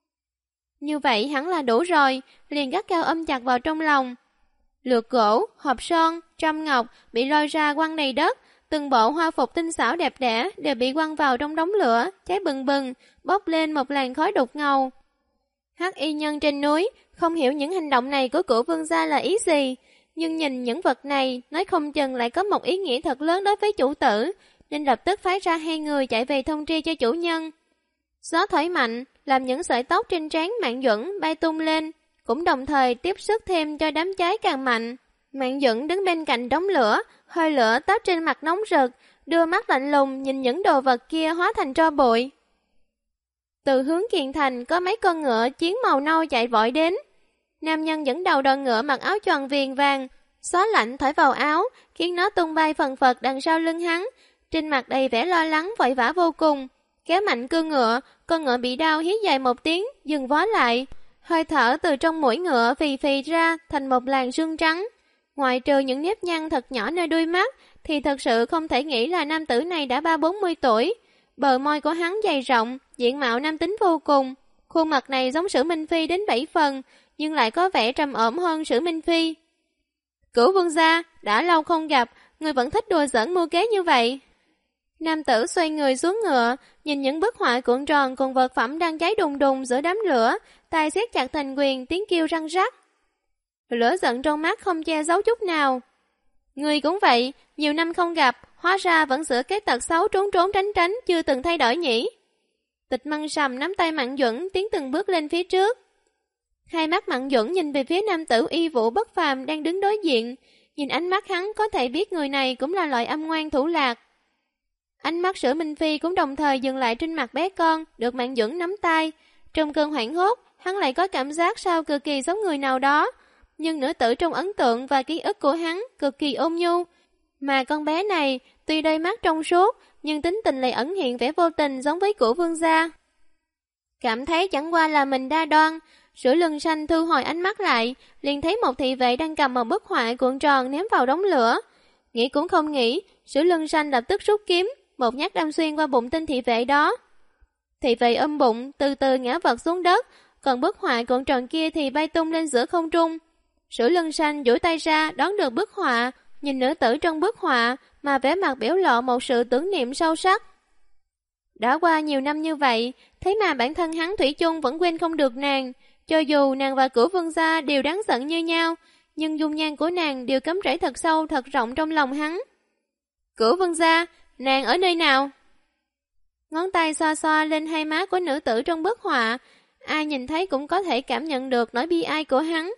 Như vậy hẳn là đủ rồi, liền gắt cao ôm chặt vào trong lòng. Lược gỗ, hộp son, trăm ngọc bị lôi ra quăng đầy đất, từng bộ hoa phục tinh xảo đẹp đẽ đều bị quăng vào trong đống lửa, cháy bừng bừng, bốc lên một làn khói đục ngầu. Hắc y nhân trên núi không hiểu những hành động này của cửu vương gia là ý gì, nhưng nhìn những vật này, nói không chừng lại có một ý nghĩa thật lớn đối với chủ tử, nên lập tức phái ra 2 người chạy về thông tri cho chủ nhân. Gió thổi mạnh, làm những sợi tóc trên trán Mạn Duẩn bay tung lên, cũng đồng thời tiếp sức thêm cho đám cháy càng mạnh. Mạn Duẩn đứng bên cạnh đống lửa, hơi lửa táp trên mặt nóng rực, đưa mắt lạnh lùng nhìn những đồ vật kia hóa thành tro bụi. Từ hướng Kiền Thành có mấy con ngựa chiến màu nâu chạy vội đến. Nam nhân dẫn đầu đoàn ngựa mặc áo choàng viền vàng, Gió lạnh thổi vào áo, khiến nó tung bay phần phật đằng sau lưng hắn. Trên mặt đầy vẻ lo lắng vội vã vô cùng. Kéo mạnh cương ngựa, con ngựa bị đau hí dài một tiếng, dừng vó lại. Hơi thở từ trong mũi ngựa phì phì ra thành một làn sương trắng. Ngoại trừ những nếp nhăn thật nhỏ nơi đuôi mắt, thì thật sự không thể nghĩ là nam tử này đã 30-40 tuổi. Bờ môi của hắn dày rộng, diện mạo nam tính vô cùng. Khuôn mặt này giống Sử Minh Phi đến 7 phần, nhưng lại có vẻ trầm ổn hơn Sử Minh Phi. Cửu vương gia, đã lâu không gặp, người vẫn thích đùa giỡn mưu kế như vậy. Nam tử xoay người xuống ngựa, nhìn những bức họa cuộn tròn cùng vật phẩm đang cháy đùng đùng giữa đám lửa, tay siết chặt thành quyền, tiếng kêu răng rắc. Lửa giận trong mắt không che giấu chút nào. Người cũng vậy, nhiều năm không gặp, hóa ra vẫn sửa cái tật xấu trốn trốn tránh tránh chưa từng thay đổi nhỉ. Tịch Măng Sầm nắm tay Mạn Duẩn tiến từng bước lên phía trước. Hai mắt Mạn Duẩn nhìn về phía nam tử y vũ bất phàm đang đứng đối diện, nhìn ánh mắt hắn có thể biết người này cũng là loại âm ngoan thủ lạc. Ánh mắt Sử Minh Phi cũng đồng thời dừng lại trên mặt bé con, được Mạn Duẩn nắm tay. Trong cơn hoảng hốt, hắn lại có cảm giác sao cực kỳ giống người nào đó, nhưng nữ tử trong ấn tượng và ký ức của hắn cực kỳ ôn nhu. Mà con bé này, tuy đôi mắt trong suốt, nhưng tính tình lại ẩn hiện vẻ vô tình giống với của vương gia. Cảm thấy chẳng qua là mình đa đoan, Sử Lưng Xanh thu hồi ánh mắt lại, liền thấy một thị vệ đang cầm một bức họa cuộn tròn ném vào đống lửa. Nghĩ cũng không nghĩ, Sử Lưng Xanh lập tức rút kiếm, một nhát đâm xuyên qua bụng tên thị vệ đó. Thị vệ ôm bụng, từ từ ngã vật xuống đất, còn bức họa cuộn tròn kia thì bay tung lên giữa không trung. Sử Lưng Xanh duỗi tay ra đón được bức họa, nhìn nữ tử trong bức họa mà vẻ mặt biểu lộ một sự tưởng niệm sâu sắc. Đã qua nhiều năm như vậy, thế mà bản thân hắn thủy chung vẫn quên không được nàng. Cho dù nàng và Cửu vương gia đều đáng giận như nhau, nhưng dung nhan của nàng đều cắm rễ thật sâu thật rộng trong lòng hắn. Cửu vương gia, nàng ở nơi nào? Ngón tay xoa xoa lên hai má của nữ tử trong bức họa, ai nhìn thấy cũng có thể cảm nhận được nỗi bi ai của hắn.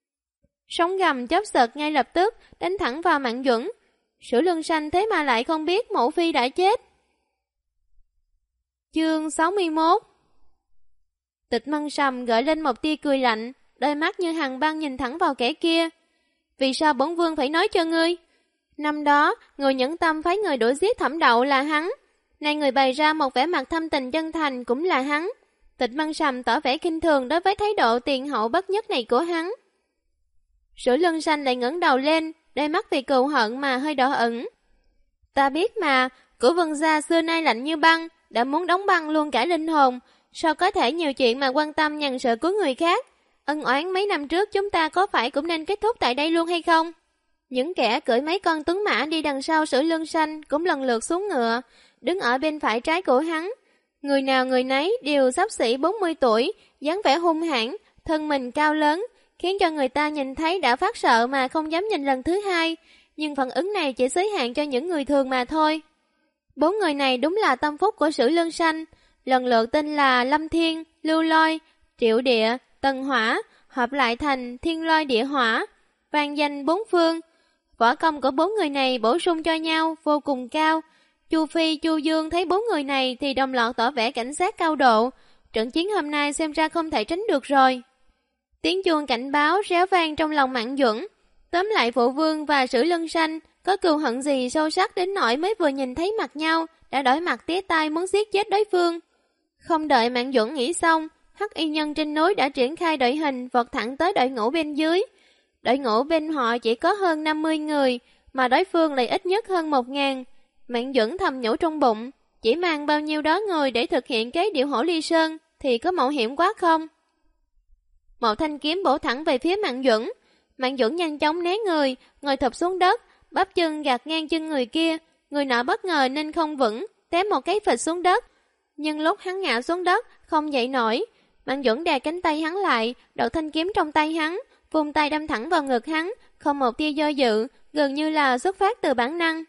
Sóng gầm chớp giật ngay lập tức đánh thẳng vào Mạn Duẩn. Sử Lưng Xanh thế mà lại không biết mẫu phi đã chết. Chương 61. Tịch Măng Sầm gợi lên một tia cười lạnh, đôi mắt như hàn băng nhìn thẳng vào kẻ kia. Vì sao bổn vương phải nói cho ngươi? Năm đó, người nhẫn tâm phái người đuổi giết Thẩm Đậu là hắn. Nay người bày ra một vẻ mặt thâm tình chân thành cũng là hắn. Tịch Măng Sầm tỏ vẻ khinh thường đối với thái độ tiền hậu bất nhất này của hắn. Sử Lưng Xanh lại ngẩng đầu lên, đôi mắt vì cừu hận mà hơi đỏ ửng. Ta biết mà, Cửu vương gia xưa nay lạnh như băng, đã muốn đóng băng luôn cả linh hồn, sao có thể nhiều chuyện mà quan tâm nhằn sự của người khác? Ân oán mấy năm trước chúng ta có phải cũng nên kết thúc tại đây luôn hay không? Những kẻ cưỡi mấy con tuấn mã đi đằng sau Sử Lưng Xanh cũng lần lượt xuống ngựa, đứng ở bên phải trái của hắn. Người nào người nấy đều xấp xỉ 40 tuổi, dáng vẻ hung hãn, thân mình cao lớn, khiến cho người ta nhìn thấy đã phát sợ mà không dám nhìn lần thứ hai, nhưng phản ứng này chỉ giới hạn cho những người thường mà thôi. 4 người này đúng là tâm phúc của Sử Lưng Xanh, lần lượt tên là Lâm Thiên, Lưu Lôi, Triệu Địa, Tần Hỏa, hợp lại thành Thiên Lôi Địa Hỏa, vang danh 4 phương. Võ công của 4 người này bổ sung cho nhau vô cùng cao. Chu Phi, Chu Dương thấy 4 người này thì đồng loạt tỏ vẻ cảnh giác cao độ. Trận chiến hôm nay xem ra không thể tránh được rồi. Tiếng chuông cảnh báo réo vang trong lòng Mạn Duẩn. Tóm lại Phụ Vương và Sử Lưng Xanh có cừu hận gì sâu sắc đến nỗi mới vừa nhìn thấy mặt nhau đã đổi mặt tía tai muốn giết chết đối phương. Không đợi Mạn Duẩn nghĩ xong, Hắc Y Nhân trên núi đã triển khai đội hình vọt thẳng tới đội ngũ bên dưới. Đội ngũ bên họ chỉ có hơn 50 người, mà đối phương lại ít nhất hơn 1000. Mạn Duẩn thầm nhủ trong bụng, chỉ mang bao nhiêu đó người để thực hiện kế điệu hổ ly sơn thì có mạo hiểm quá không? Một thanh kiếm bổ thẳng về phía Mạn Duẩn. Mạn Duẩn nhanh chóng né người, ngồi thụp xuống đất, bắp chân gạt ngang chân người kia. Người nọ bất ngờ nên không vững, té một cái phịch xuống đất. Nhưng lúc hắn ngã xuống đất, không dậy nổi. Mạn Duẩn đè cánh tay hắn lại, đậu thanh kiếm trong tay hắn, vùng tay đâm thẳng vào ngực hắn, không một tia do dự, gần như là xuất phát từ bản năng.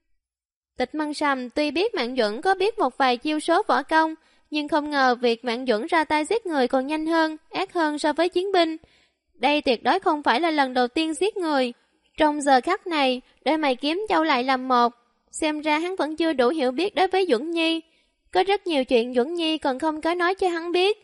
Tịch Măng Sầm tuy biết Mạn Duẩn có biết một vài chiêu số võ công, nhưng không ngờ việc Mạn Duẩn ra tay giết người còn nhanh hơn, ác hơn so với chiến binh. Đây tuyệt đối không phải là lần đầu tiên giết người. Trong giờ khắc này, đôi mày kiếm châu lại làm một. Xem ra hắn vẫn chưa đủ hiểu biết đối với Duẩn Nhi. Có rất nhiều chuyện Duẩn Nhi còn không có nói cho hắn biết.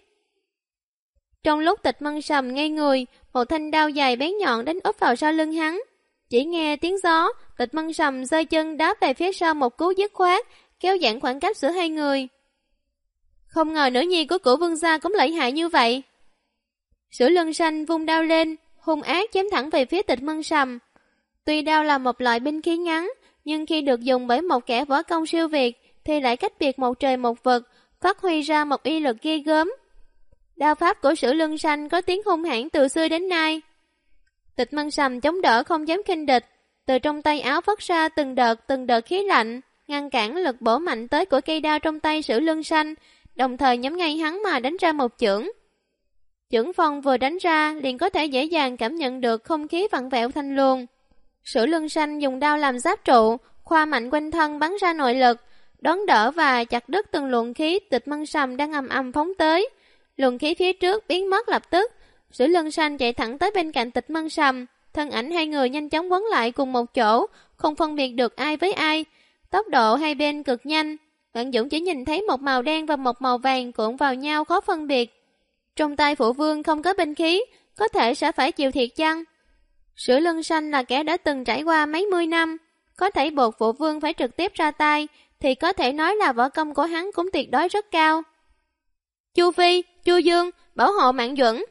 Trong lúc Tịch Măng Sầm ngây người, một thanh đao dài bén nhọn đánh úp vào sau lưng hắn. Chỉ nghe tiếng gió, Tịch Mân Sầm giơ chân đá về phía sau một cú dứt khoát, kéo giãn khoảng cách giữa hai người. Không ngờ nữ nhi của Cửu Vương gia cũng lợi hại như vậy. Sử Lân Xanh vung đao lên, hung ác chém thẳng về phía Tịch Mân Sầm. Tuy đao là một loại binh khí ngắn, nhưng khi được dùng bởi một kẻ võ công siêu việt thì lại cách biệt một trời một vực, phát huy ra một uy lực ghê gớm. Đao pháp của Sử Lân Xanh có tiếng hung hãn từ xưa đến nay. Tịch Mân Sầm chống đỡ không dám khinh địch, từ trong tay áo vất ra từng đợt khí lạnh, ngăn cản lực bổ mạnh tới của cây đao trong tay Sử Lân Xanh, đồng thời nhắm ngay hắn mà đánh ra một chưởng. Chưởng phong vừa đánh ra liền có thể dễ dàng cảm nhận được không khí vặn vẹo thành luồng. Sử Lân Xanh dùng đao làm giáp trụ, khoa mạnh quanh thân bắn ra nội lực, đón đỡ và chặt đứt từng luồng khí Tịch Mân Sầm đang ầm ầm phóng tới. Luồng khí phía trước biến mất lập tức, Sử Lân Xanh chạy thẳng tới bên cạnh Tịch Mân Sầm, thân ảnh hai người nhanh chóng quấn lại cùng một chỗ, không phân biệt được ai với ai. Tốc độ hai bên cực nhanh, Vạn Dũng chỉ nhìn thấy một màu đen và một màu vàng cuộn vào nhau khó phân biệt. Trong tay phụ vương không có binh khí, có thể sẽ phải chịu thiệt chăng? Sử Lân Xanh là kẻ đã từng trải qua mấy mươi năm, có thể buộc phụ vương phải trực tiếp ra tay, thì có thể nói là võ công của hắn cũng tuyệt đối rất cao. Chu Phi, Chu Dương, bảo hộ Mạn Duẩn.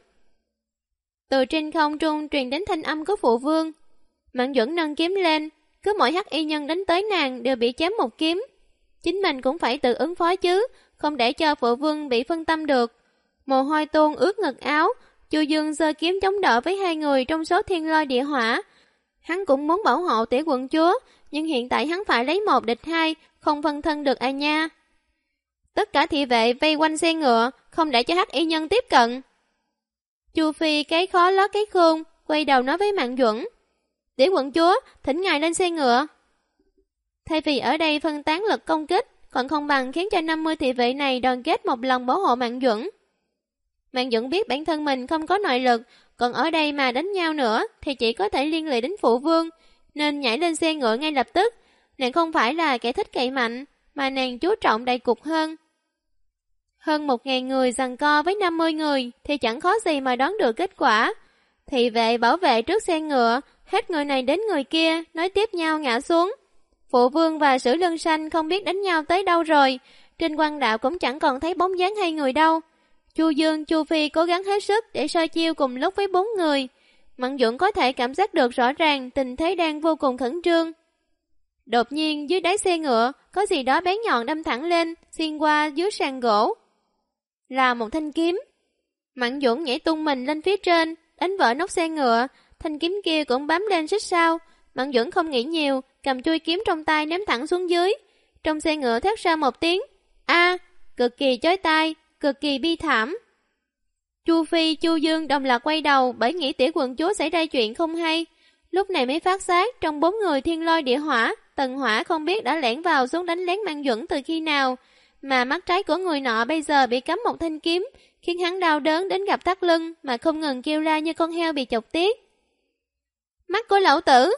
Từ trên không trung truyền đến thanh âm của phụ vương. Mạn Duẩn nâng kiếm lên, cứ mỗi hắc y nhân đánh tới nàng đều bị chém một kiếm. Chính mình cũng phải tự ứng phó chứ, không để cho phụ vương bị phân tâm được. Mồ hôi tuôn ướt ngực áo, Chu Dương giơ kiếm chống đỡ với hai người trong số thiên lôi địa hỏa. Hắn cũng muốn bảo hộ Tiểu quận chúa, nhưng hiện tại hắn phải lấy một địch hai, không phân thân được ai nha. Tất cả thị vệ vây quanh xe ngựa, không để cho hắc y nhân tiếp cận. Chu Phi cái khó lót cái khôn, quay đầu nói với Mạn Duẩn. Tiểu quận chúa, thỉnh ngài lên xe ngựa. Thay vì ở đây phân tán lực công kích, còn không bằng khiến cho 50 thị vệ này đoàn kết một lòng bảo hộ Mạn Duẩn. Mạn Duẩn biết bản thân mình không có nội lực, còn ở đây mà đánh nhau nữa thì chỉ có thể liên lụy đến phụ vương, nên nhảy lên xe ngựa ngay lập tức. Nàng không phải là kẻ thích cậy mạnh, mà nàng chú trọng đại cục hơn. Hơn 1.000 người giằng co với 50 người thì chẳng khó gì mà đoán được kết quả. Thị vệ bảo vệ trước xe ngựa, hết người này đến người kia, nói tiếp nhau ngã xuống. Phụ vương và Sử Lân Xanh không biết đánh nhau tới đâu rồi, trên quan đạo cũng chẳng còn thấy bóng dáng hai người đâu. Chu Dương, Chu Phi cố gắng hết sức để soi chiêu cùng lúc với 4 người. Mạn Duẩn có thể cảm giác được rõ ràng tình thế đang vô cùng khẩn trương. Đột nhiên dưới đáy xe ngựa có gì đó bén nhọn đâm thẳng lên, xuyên qua dưới sàn gỗ. Là một thanh kiếm. Mạn Duẩn nhảy tung mình lên phía trên, đánh vỡ nóc xe ngựa, thanh kiếm kia cũng bám lên xích sau. Mạn Duẩn không nghĩ nhiều, cầm chuôi kiếm trong tay ném thẳng xuống dưới. Trong xe ngựa thét ra một tiếng a, cực kỳ chói tai, cực kỳ bi thảm. Chu Phi, Chu Dương đồng loạt quay đầu bởi nghĩ Tiểu quận chúa xảy ra chuyện không hay. Lúc này mới phát giác trong 4 người thiên lôi địa hỏa, Tần Hỏa không biết đã lẻn vào xuống đánh lén Mạn Duẩn từ khi nào, mà mắt trái của người nọ bây giờ bị cắm một thanh kiếm, khiến hắn đau đớn đến gặp thắt lưng mà không ngừng kêu la như con heo bị chọc tiết. Mắt của lão tử!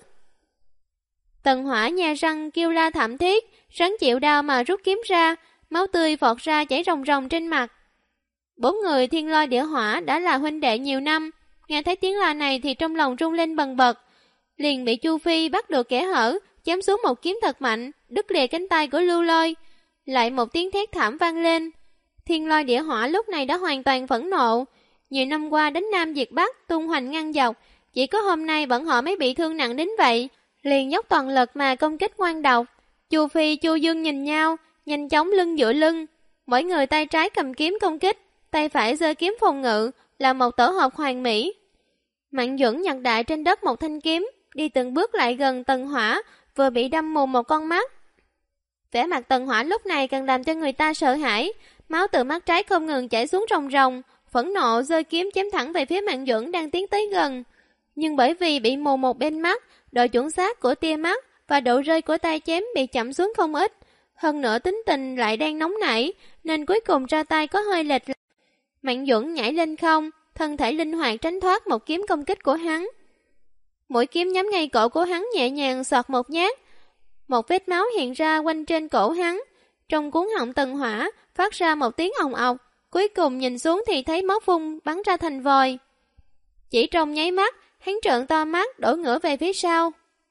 Tần Hỏa nhe răng kêu la thảm thiết, rắn chịu đau mà rút kiếm ra, máu tươi phọt ra chảy ròng ròng trên mặt. 4 người thiên lôi địa hỏa đã là huynh đệ nhiều năm, nghe thấy tiếng la này thì trong lòng rung lên bần bật. Liền bị Chu Phi bắt được kẻ hở, chém xuống một kiếm thật mạnh, đứt lìa cánh tay của Lưu Lôi. Lại một tiếng thét thảm vang lên. Thiên lôi địa hỏa lúc này đã hoàn toàn phẫn nộ. Nhiều năm qua đánh Nam diệt Bắc, tung hoành ngang dọc, chỉ có hôm nay bọn họ mới bị thương nặng đến vậy, liền dốc toàn lực mà công kích ngoan độc. Chu Phi, Chu Dương nhìn nhau, nhanh chóng lưng dựa lưng, mỗi người tay trái cầm kiếm công kích, tay phải giơ kiếm phòng ngự, là một tổ hợp hoàn mỹ. Mạn Duẩn nhặt đại trên đất một thanh kiếm, đi từng bước lại gần Tần Hỏa, vừa bị đâm mù một con mắt. Vẻ mặt Tần Hỏa lúc này càng làm cho người ta sợ hãi, máu từ mắt trái không ngừng chảy xuống ròng ròng, phẫn nộ giơ kiếm chém thẳng về phía Mạn Duẩn đang tiến tới gần. Nhưng bởi vì bị mù một bên mắt, độ chuẩn xác của tia mắt và độ rơi của tay chém bị chậm xuống không ít. Hơn nữa tính tình lại đang nóng nảy, nên cuối cùng ra tay có hơi lệch. Mạn Duẩn nhảy lên không, thân thể linh hoạt tránh thoát một kiếm công kích của hắn. Mũi kiếm nhắm ngay cổ của hắn nhẹ nhàng xọt một nhát. Một vết máu hiện ra quanh trên cổ hắn. Trong cuốn họng Tần Hỏa phát ra một tiếng ồng ọc, cuối cùng nhìn xuống thì thấy máu phun bắn ra thành vòi. Chỉ trong nháy mắt, hắn trợn to mắt đổ ngửa về phía sau.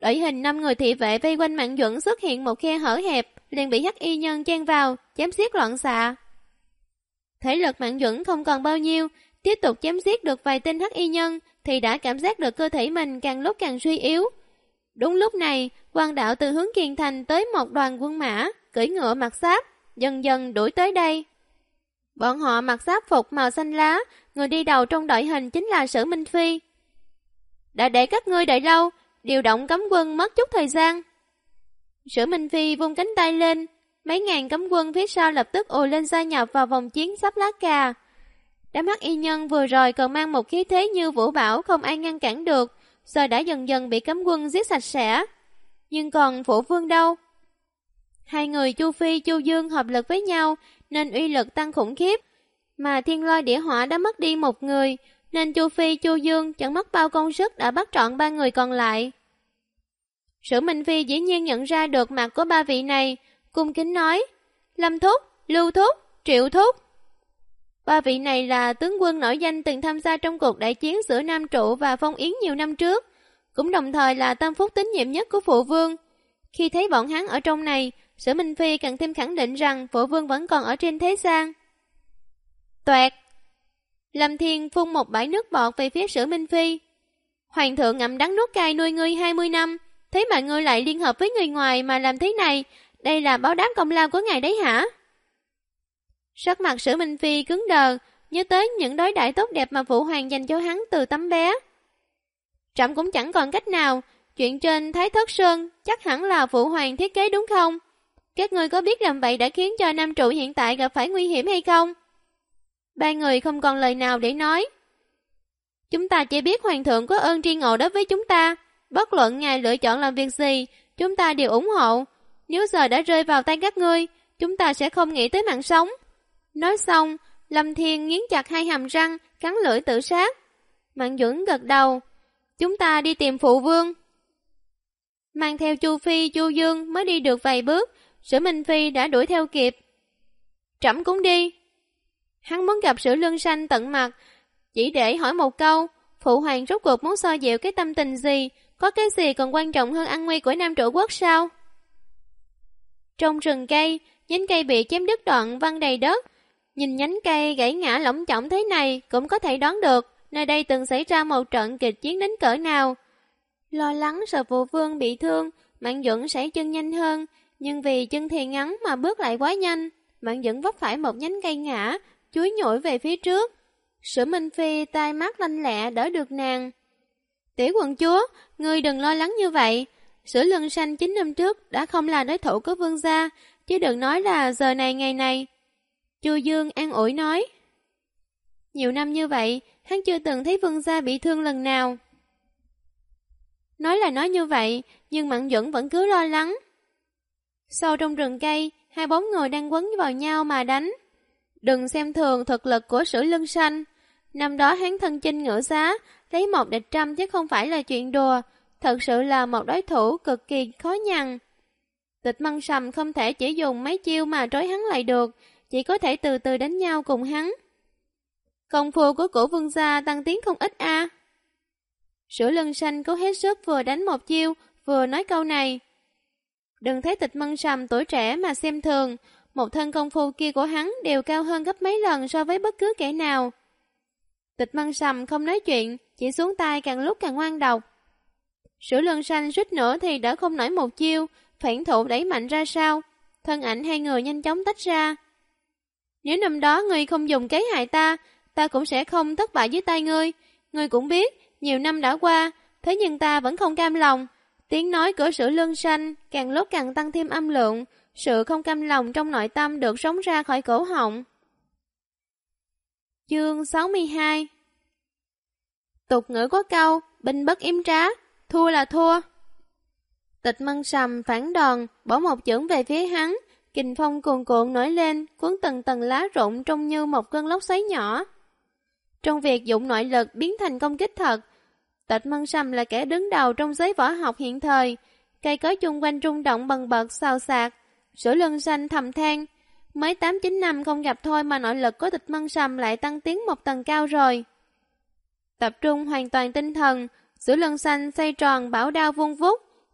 Đội hình 5 người thị vệ vây quanh Mạn Duẩn xuất hiện một khe hở hẹp, liền bị hắc y nhân chen vào, chém giết loạn xạ. Thể lực Mạn Duẩn không còn bao nhiêu, tiếp tục chém giết được vài tên hắc y nhân thì đã cảm giác được cơ thể mình càng lúc càng suy yếu. Đúng lúc này, quan đạo từ hướng Kiền Thành tới một đoàn quân mã, cưỡi ngựa mặc giáp, dần dần đuổi tới đây. Bọn họ mặc giáp phục màu xanh lá, người đi đầu trong đội hình chính là Sử Minh Phi. Đã để các ngươi đợi lâu, điều động cấm quân mất chút thời gian. Sử Minh Phi vung cánh tay lên, mấy ngàn cấm quân phía sau lập tức ùa lên gia nhập vào vòng chiến sắp lá cà. Đám hắc y nhân vừa rồi còn mang một khí thế như vũ bão không ai ngăn cản được, giờ đã dần dần bị cấm quân giết sạch sẽ. Nhưng còn Phụ Vương đâu? Hai người Chu Phi, Chu Dương hợp lực với nhau nên uy lực tăng khủng khiếp, mà Thiên Lôi Địa Hỏa đã mất đi một người, nên Chu Phi, Chu Dương chẳng mất bao công sức đã bắt trọn 3 người còn lại. Sử Minh Phi dĩ nhiên nhận ra được mặt của 3 vị này, cung kính nói: Lâm Thúc, Lưu Thúc, Triệu Thúc. 3 vị này là tướng quân nổi danh từng tham gia trong cuộc đại chiến giữa Nam Trụ và Phong Yến nhiều năm trước, cũng đồng thời là tâm phúc tín nhiệm nhất của Phụ Vương. Khi thấy bọn hắn ở trong này, Sử Minh Phi càng thêm khẳng định rằng Phụ Vương vẫn còn ở trên thế gian. Toẹt! Lâm Thiên phun một bãi nước bọt về phía Sử Minh Phi. Hoàng thượng ngậm đắng nuốt cay nuôi ngươi 20 năm, thế mà ngươi lại liên hợp với người ngoài mà làm thế này, đây là báo đáp công lao của ngài đấy hả? Sắc mặt Sử Minh Phi cứng đờ, nhớ tới những đối đãi tốt đẹp mà Phụ Hoàng dành cho hắn từ tấm bé. Trẫm cũng chẳng còn cách nào, chuyện trên Thái Thất Sơn chắc hẳn là Phụ Hoàng thiết kế đúng không? Các ngươi có biết làm vậy đã khiến cho Nam Trụ hiện tại gặp phải nguy hiểm hay không? 3 người không còn lời nào để nói. Chúng ta chỉ biết Hoàng thượng có ơn tri ngộ đối với chúng ta, bất luận ngài lựa chọn làm việc gì, chúng ta đều ủng hộ. Nếu giờ đã rơi vào tay các ngươi, chúng ta sẽ không nghĩ tới mạng sống. Nói xong, Lâm Thiên nghiến chặt hai hàm răng, cắn lưỡi tự sát. Mạn Duẩn gật đầu. Chúng ta đi tìm Phụ Vương. Mang theo Chu Phi, Chu Dương mới đi được vài bước, Sử Minh Phi đã đuổi theo kịp. Trẫm cũng đi. Hắn muốn gặp Sử Lương Sanh tận mặt, chỉ để hỏi một câu, Phụ Hoàng rốt cuộc muốn xoa dịu cái tâm tình gì, có cái gì còn quan trọng hơn an nguy của Nam Trụ Quốc sao? Trong rừng cây, nhánh cây bị chém đứt đoạn văng đầy đất. Nhìn nhánh cây gãy ngã lỏng chỏng thế này cũng có thể đoán được nơi đây từng xảy ra một trận kịch chiến đến cỡ nào. Lo lắng sợ Phụ Vương bị thương, Mạn Duẩn sẽ chân nhanh hơn, nhưng vì chân thì ngắn mà bước lại quá nhanh, Mạn Duẩn vấp phải một nhánh cây ngã, chúi nhủi về phía trước. Sử Minh Phi tai mắt lanh lẹ đỡ được nàng. Tiểu quận chúa, ngươi đừng lo lắng như vậy. Sử Lương Sanh 9 năm trước đã không là đối thủ của Vương gia, chứ đừng nói là giờ này ngày này. Chu Dương an ủi nói. Nhiều năm như vậy, hắn chưa từng thấy Vương gia bị thương lần nào. Nói là nói như vậy, nhưng Mạn Duẩn vẫn cứ lo lắng. Sâu trong rừng cây, hai bóng người đang quấn vào nhau mà đánh. Đừng xem thường thực lực của Sử Lương Sanh. Năm đó hắn thân chinh ngựa giá, lấy 1 địch 100 chứ không phải là chuyện đùa, thật sự là một đối thủ cực kỳ khó nhằn. Tịch Măng Sầm không thể chỉ dùng mấy chiêu mà trói hắn lại được, chỉ có thể từ từ đánh nhau cùng hắn. Công phu của Cổ Vương gia tăng tiến không ít a. Sử Lương Sanh cố hết sức vừa đánh một chiêu, vừa nói câu này. Đừng thấy Tịch Măng Sầm tuổi trẻ mà xem thường, một thân công phu kia của hắn đều cao hơn gấp mấy lần so với bất cứ kẻ nào. Tịch Măng Sầm không nói chuyện, chỉ xuống tay càng lúc càng ngoan độc. Sử Lương Sanh suýt nữa thì đỡ không nổi một chiêu, phản thụ đẩy mạnh ra sau, thân ảnh hai người nhanh chóng tách ra. Nếu năm đó ngươi không dùng kế hại ta, ta cũng sẽ không thất bại dưới tay ngươi. Ngươi cũng biết, nhiều năm đã qua, thế nhưng ta vẫn không cam lòng. Tiếng nói của Sử Lương Sanh càng lúc càng tăng thêm âm lượng, sự không cam lòng trong nội tâm được sống ra khỏi cổ họng. Chương 62. Tục ngữ có câu, binh bất yếm trá, thua là thua. Tịch Măng Sầm phản đòn, bỏ một chưởng về phía hắn, kình phong cuồn cuộn nổi lên, cuốn từng tầng lá rụng trông như một cơn lốc xoáy nhỏ. Trong việc dụng nội lực biến thành công kích thật, Tịch Măng Sầm là kẻ đứng đầu trong giới võ học hiện thời, cây cối chung quanh rung động bần bật xào xạc. Sử Lương Sanh thầm than, mới 8-9 năm không gặp thôi mà nội lực của Tịch Măng Sầm lại tăng tiến một tầng cao rồi. Tập trung hoàn toàn tinh thần, Sử Lương Sanh xoay tròn bảo đao vuông vút,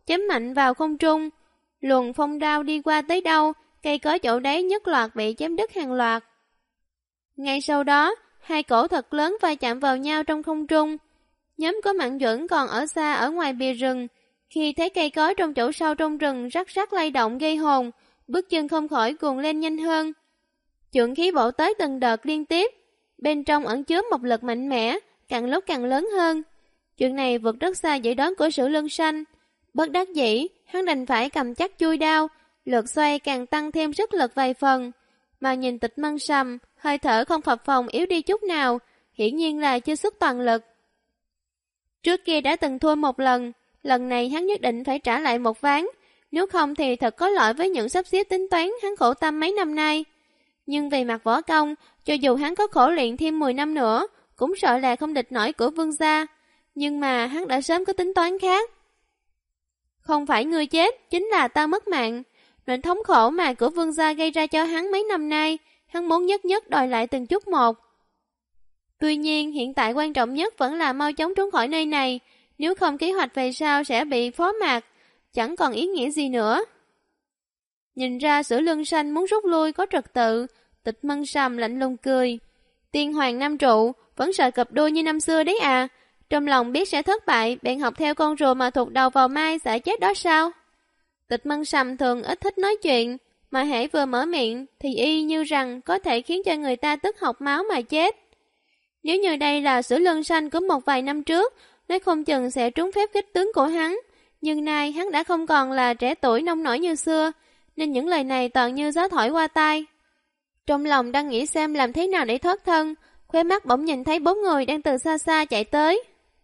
chém mạnh vào không trung. Luồng phong đao đi qua tới đâu, cây cối chỗ đấy nhất loạt bị chém đứt hàng loạt. Ngay sau đó, hai cổ thật lớn va chạm vào nhau trong không trung. Nhóm của Mạn Duẩn còn ở xa ở ngoài bìa rừng, khi thấy cây cối trong chỗ sâu trong rừng rắc rắc lay động gây hồn, bước chân không khỏi cuồng lên nhanh hơn. Chưởng khí bổ tới từng đợt liên tiếp, bên trong ẩn chứa một lực mạnh mẽ, càng lúc càng lớn hơn. Chuyện này vượt rất xa dự đoán của Sử Lương Xanh. Bất đắc dĩ, hắn đành phải cầm chắc chui đao, lượt xoay càng tăng thêm sức lực vài phần. Mà nhìn Tịch Mân Sầm, hơi thở không phập phồng yếu đi chút nào, hiển nhiên là chưa xuất toàn lực. Trước kia đã từng thua một lần này hắn nhất định phải trả lại một ván, nếu không thì thật có lỗi với những sắp xếp tính toán hắn khổ tâm mấy năm nay. Nhưng về mặt võ công, cho dù hắn có khổ luyện thêm 10 năm nữa, cũng sợ là không địch nổi của Vương gia. Nhưng mà hắn đã sớm có tính toán khác. Không phải ngươi chết, chính là ta mất mạng. Nỗi thống khổ mà của Vương gia gây ra cho hắn mấy năm nay, hắn muốn nhất nhất đòi lại từng chút một. Tuy nhiên, hiện tại quan trọng nhất vẫn là mau chóng trốn khỏi nơi này, nếu không kế hoạch về sau sẽ bị phó mạc, chẳng còn ý nghĩa gì nữa. Nhìn ra Sử Lương Xanh muốn rút lui có trật tự, Tịch Mân Sầm lạnh lùng cười. Tiên hoàng Nam Trụ, vẫn sợ cặp đôi như năm xưa đấy à? Trong lòng biết sẽ thất bại, bèn học theo con rùa mà thụt đầu vào mai sẽ chết đó sao? Tịch Mân Sầm thường ít thích nói chuyện, mà hễ vừa mở miệng thì y như rằng có thể khiến cho người ta tức học máu mà chết. Nếu như đây là Sử Lương Xanh của một vài năm trước, nói không chừng sẽ trúng phép khích tướng của hắn. Nhưng nay hắn đã không còn là trẻ tuổi nông nổi như xưa, nên những lời này toàn như gió thổi qua tai. Trong lòng đang nghĩ xem làm thế nào để thoát thân, khóe mắt bỗng nhìn thấy 4 người đang từ xa xa chạy tới.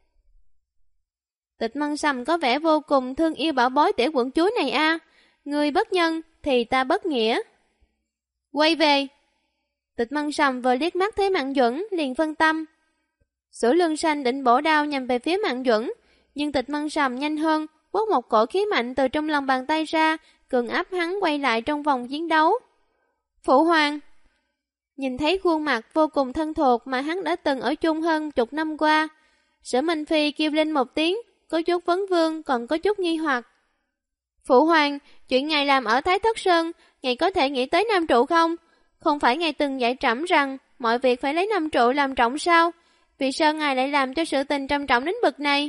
Tịch Mân Sầm có vẻ vô cùng thương yêu bảo bối tiểu quận chúa này a. Người bất nhân thì ta bất nghĩa. Quay về. Tịch Mân Sầm vừa liếc mắt thấy Mạn Duẩn liền phân tâm. Sử Lương Xanh định bổ đao nhằm về phía Mạn Duẩn, nhưng Tịch Mân Sầm nhanh hơn, quất một cổ khí mạnh từ trong lòng bàn tay ra, cường áp hắn quay lại trong vòng chiến đấu. Phụ hoàng. Nhìn thấy khuôn mặt vô cùng thân thuộc mà hắn đã từng ở chung hơn chục năm qua, Sở Minh Phi kêu lên một tiếng, có chút vấn vương còn có chút nghi hoặc. Phụ hoàng, chuyện ngài làm ở Thái Thất Sơn, ngài có thể nghĩ tới Nam Trụ không? Không phải ngài từng dạy trẫm rằng mọi việc phải lấy Nam Trụ làm trọng sao? Vì sao ngài lại làm cho sự tình trầm trọng đến bực này?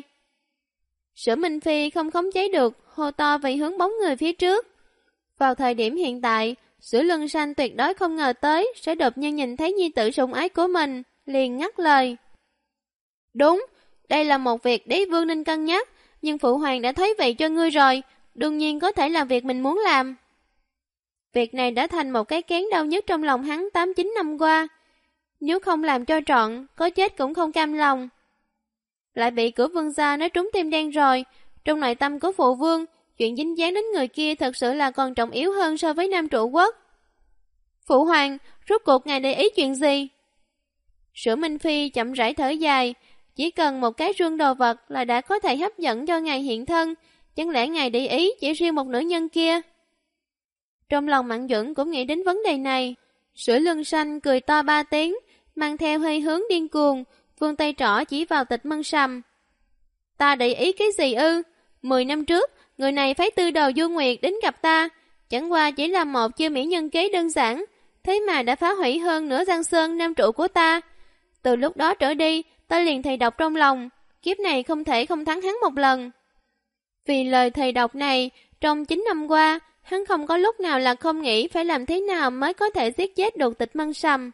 Sở Minh Phi không khống chế được, hô to vì hướng bóng người phía trước. Vào thời điểm hiện tại, Sử Lương Xanh tuyệt đối không ngờ tới sẽ đột nhiên nhìn thấy nhi tử sủng ái của mình, liền ngắt lời. Đúng, đây là một việc đế vương nên cân nhắc, nhưng phụ hoàng đã thấy vậy cho ngươi rồi, đương nhiên có thể làm việc mình muốn làm. Việc này đã thành một cái kén đau nhất trong lòng hắn 8-9 năm qua. Nếu không làm cho trọn, có chết cũng không cam lòng. Lại bị của Vương gia nói trúng tim đen rồi, trong nội tâm của phụ vương, chuyện dính dáng đến người kia thật sự là còn trọng yếu hơn so với Nam Trụ Quốc. Phụ hoàng, rốt cuộc ngài để ý chuyện gì? Sử Minh Phi chậm rãi thở dài, chỉ cần một cái rương đồ vật là đã có thể hấp dẫn cho ngài hiện thân, chẳng lẽ ngài để ý chỉ riêng một nữ nhân kia? Trong lòng Mạn Duẩn cũng nghĩ đến vấn đề này. Sử Lương Xanh cười to 3 tiếng, mang theo hơi hướng điên cuồng, vươn tay trỏ chỉ vào Tịch Mân Sầm. Ta để ý cái gì ư? 10 năm trước, người này phái tư đầu Du Nguyệt đến gặp ta, chẳng qua chỉ là một chiêu mỹ nhân kế đơn giản, thế mà đã phá hủy hơn nửa Giang Sơn Nam Trụ của ta. Từ lúc đó trở đi, ta liền thầy độc trong lòng, kiếp này không thể không thắng hắn một lần. Vì lời thầy độc này, trong 9 năm qua, hắn không có lúc nào là không nghĩ phải làm thế nào mới có thể giết chết được Tịch Mân Sầm.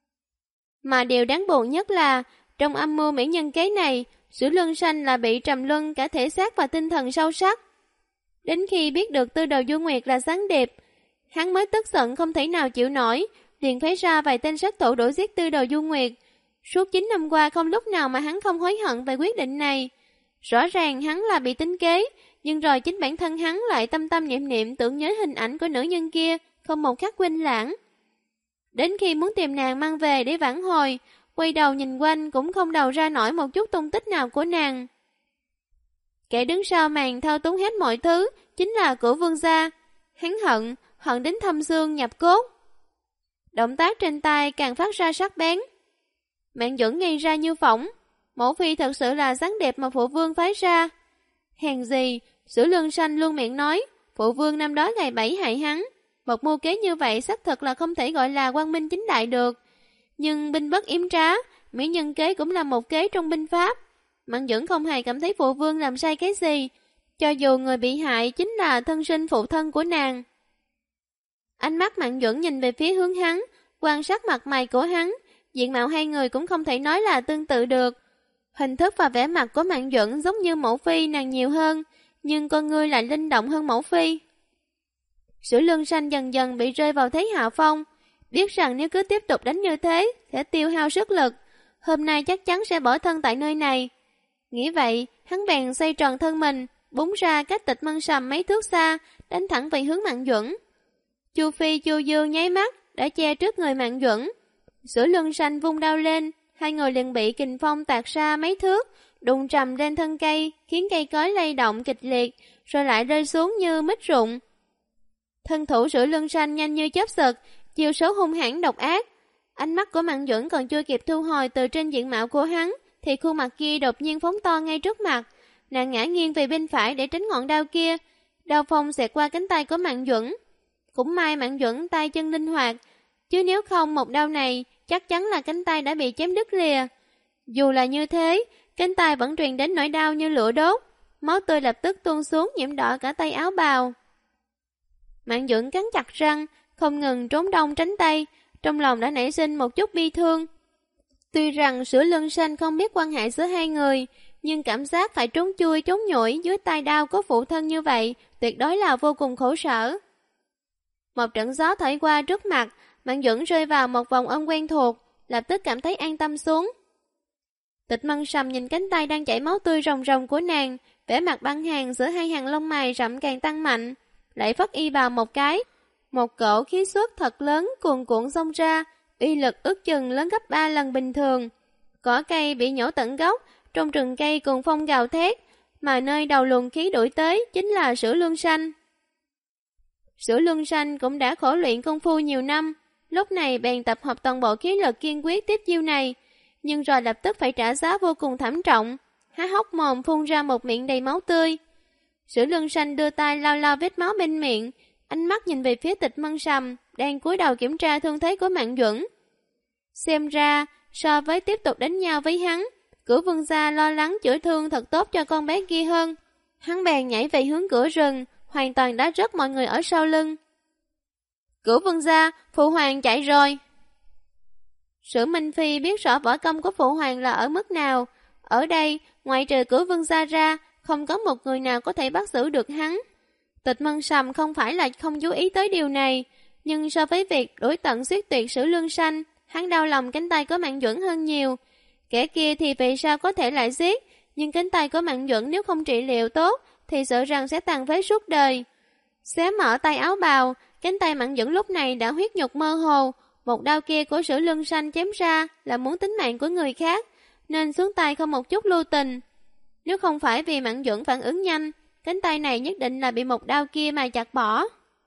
Mà điều đáng buồn nhất là, trong âm mưu mỹ nhân kế này, Sử Lương Xanh là bị trầm luân cả thể xác và tinh thần sâu sắc. Đến khi biết được tư đầu Du Nguyệt là gián điệp, hắn mới tức giận không thể nào chịu nổi, liền phái ra vài tên sát thủ đuổi giết tư đầu Du Nguyệt. Suốt 9 năm qua không lúc nào mà hắn không hối hận về quyết định này. Rõ ràng hắn là bị tính kế, nhưng rồi chính bản thân hắn lại tâm tâm niệm niệm tưởng nhớ hình ảnh của nữ nhân kia, không một khắc quên lãng. Đến khi muốn tìm nàng mang về để vãn hồi, quay đầu nhìn quanh cũng không đầu ra nổi một chút tung tích nào của nàng. Kẻ đứng sau màn thao túng hết mọi thứ chính là của Vương gia. Hắn hận đến thâm xương nhập cốt. Động tác trên tay càng phát ra sắc bén. Mạn Duẩn ngây ra như phỏng. Mẫu phi thật sự là gián đẹp mà phụ vương phái ra. Hèn gì, Sử Lương Sanh luôn miệng nói, phụ vương năm đó ngày 7 hại hắn. Một mưu kế như vậy xác thực là không thể gọi là quang minh chính đại được. Nhưng binh bất yếm trá, mỹ nhân kế cũng là một kế trong binh pháp. Mạn Duẩn không hề cảm thấy phụ vương làm sai cái gì, cho dù người bị hại chính là thân sinh phụ thân của nàng. Ánh mắt Mạn Duẩn nhìn về phía hướng hắn, quan sát mặt mày của hắn, diện mạo hai người cũng không thể nói là tương tự được. Hình thức và vẻ mặt của Mạn Duẩn giống như mẫu phi nàng nhiều hơn, nhưng con ngươi lại linh động hơn mẫu phi. Sử Lương Sanh dần dần bị rơi vào thế hạ phong, biết rằng nếu cứ tiếp tục đánh như thế sẽ tiêu hao sức lực, hôm nay chắc chắn sẽ bỏ thân tại nơi này. Nghĩ vậy, hắn bèn xoay tròn thân mình, búng ra cách Tịch Mân Sầm mấy thước xa, đánh thẳng về hướng Mạn Duẩn. Chu Phi, Chu Dương nháy mắt đã che trước người Mạn Duẩn. Sử Lương Sanh vung đao lên, hai người liền bị kình phong tạt ra mấy thước, đụng trầm lên thân cây, khiến cây cối lay động kịch liệt, rồi lại rơi xuống như mít rụng. Thân thủ Sử Lương Sanh nhanh như chớp giật, chiêu số hung hãn độc ác. Ánh mắt của Mạn Duẩn còn chưa kịp thu hồi từ trên diện mạo của hắn, thì khuôn mặt kia đột nhiên phóng to ngay trước mặt. Nàng ngã nghiêng về bên phải để tránh ngọn đao kia. Đao phong xẹt qua cánh tay của Mạn Duẩn. Cũng may Mạn Duẩn tay chân linh hoạt, chứ nếu không một đao này chắc chắn là cánh tay đã bị chém đứt lìa. Dù là như thế, cánh tay vẫn truyền đến nỗi đau như lửa đốt, máu tươi lập tức tuôn xuống nhiễm đỏ cả tay áo bào. Mạn Duẩn cắn chặt răng, không ngừng trốn đông tránh tây, trong lòng đã nảy sinh một chút bi thương. Tuy rằng Sử Lương Sanh không biết quan hệ giữa hai người, nhưng cảm giác phải trốn chui trốn nhủi dưới tay đao của phụ thân như vậy tuyệt đối là vô cùng khổ sở. Một trận gió thổi qua trước mặt, Mạn Duẩn rơi vào một vòng ôm quen thuộc, lập tức cảm thấy an tâm xuống. Tịch Mân Sầm nhìn cánh tay đang chảy máu tươi ròng ròng của nàng, vẻ mặt băng hàng giữa hai hàng lông mày rậm càng tăng mạnh, lại phất y vào một cái. Một cỗ khí xuất thật lớn cuồn cuộn xông ra, uy lực ước chừng lớn gấp 3 lần bình thường. Cỏ cây bị nhổ tận gốc, trong rừng cây cuồng phong gào thét, mà nơi đầu luồng khí đuổi tới chính là Sử Lương Sanh. Sử Lương Sanh cũng đã khổ luyện công phu nhiều năm, lúc này bèn tập hợp toàn bộ khí lực kiên quyết tiếp chiêu này, nhưng rồi lập tức phải trả giá vô cùng thảm trọng, há hốc mồm phun ra một miệng đầy máu tươi. Sử Lương Sanh đưa tay lau lau vết máu bên miệng, ánh mắt nhìn về phía Tịch Mân Sầm, đang cúi đầu kiểm tra thương thế của Mạn Duẩn. Xem ra, so với tiếp tục đánh nhau với hắn, Cửu Vương gia lo lắng chữa thương thật tốt cho con bé kia hơn. Hắn bèn nhảy về hướng cửa rừng, hoàn toàn đã rớt mọi người ở sau lưng. Cửu Vương gia, phụ hoàng chạy rồi. Sử Minh Phi biết rõ võ công của phụ hoàng là ở mức nào. Ở đây, ngoại trừ Cửu Vương gia ra, không có một người nào có thể bắt giữ được hắn. Tịch Mân Sầm không phải là không chú ý tới điều này, nhưng so với việc đuổi tận giết tuyệt Sử Lương Sanh, hắn đau lòng cánh tay của Mạn Duẩn hơn nhiều. Kẻ kia thì vì sao có thể lại giết, nhưng cánh tay của Mạn Duẩn nếu không trị liệu tốt thì sợ rằng sẽ tàn phế suốt đời. Xé mở tay áo bào, cánh tay Mạn Duẩn lúc này đã huyết nhục mơ hồ. Một đao kia của Sử Lương Sanh chém ra là muốn tính mạng của người khác, nên xuống tay không một chút lưu tình. Nếu không phải vì Mạn Duẩn phản ứng nhanh, cánh tay này nhất định là bị một đao kia mà chặt bỏ.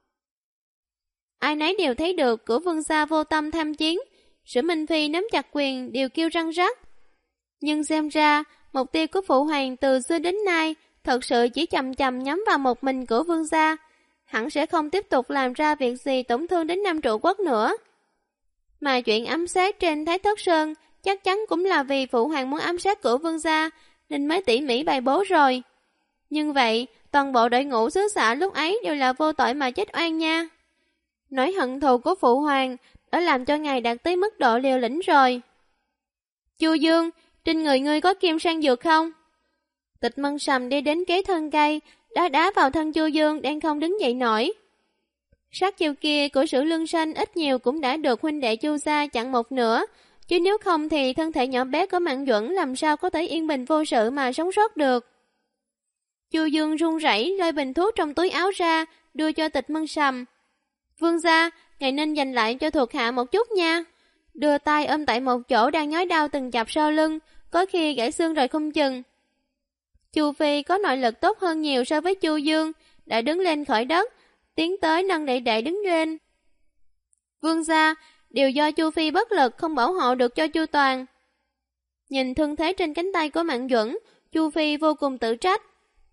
Ai nấy đều thấy được Cửu Vương gia vô tâm tham chiến. Sử Minh Phi nắm chặt quyền đều kêu răng rắc. Nhưng xem ra, mục tiêu của phụ hoàng từ xưa đến nay thật sự chỉ chầm chầm nhắm vào một mình Cửu Vương gia. Hẳn sẽ không tiếp tục làm ra việc gì tổn thương đến Nam Trụ Quốc nữa. Mà chuyện ám sát trên Thái Thất Sơn chắc chắn cũng là vì phụ hoàng muốn ám sát Cửu Vương gia nên mới tỉ mỉ bày bố rồi. Nhưng vậy, toàn bộ đội ngũ xứ xã lúc ấy đều là vô tội mà chết oan nha. Nỗi hận thù của phụ hoàng đã làm cho ngài đạt tới mức độ liều lĩnh rồi. Chu Dương, trên người ngươi có kim sang dược không? Tịch Mân Sầm đi đến kế thân cây, đá vào thân Chu Dương đang không đứng dậy nổi. Sát chiêu kia của Sử Lương Sanh ít nhiều cũng đã được huynh đệ Chu gia chặn một nửa, chứ nếu không thì thân thể nhỏ bé của Mạn Duẩn làm sao có thể yên bình vô sự mà sống sót được. Chu Dương run rẩy lôi bình thuốc trong túi áo ra, đưa cho Tịch Mân Sầm. Vương gia, ngài nên dành lại cho thuộc hạ một chút nha. Đưa tay ôm tại một chỗ đang nhói đau từng chập sau lưng, có khi gãy xương rồi không chừng. Chu Phi có nội lực tốt hơn nhiều so với Chu Dương, đã đứng lên khỏi đất, tiến tới nâng đệ đệ đứng lên. Vương gia, đều do Chu Phi bất lực không bảo hộ được cho Chu Toàn. Nhìn thương thế trên cánh tay của Mạn Duẩn, Chu Phi vô cùng tự trách.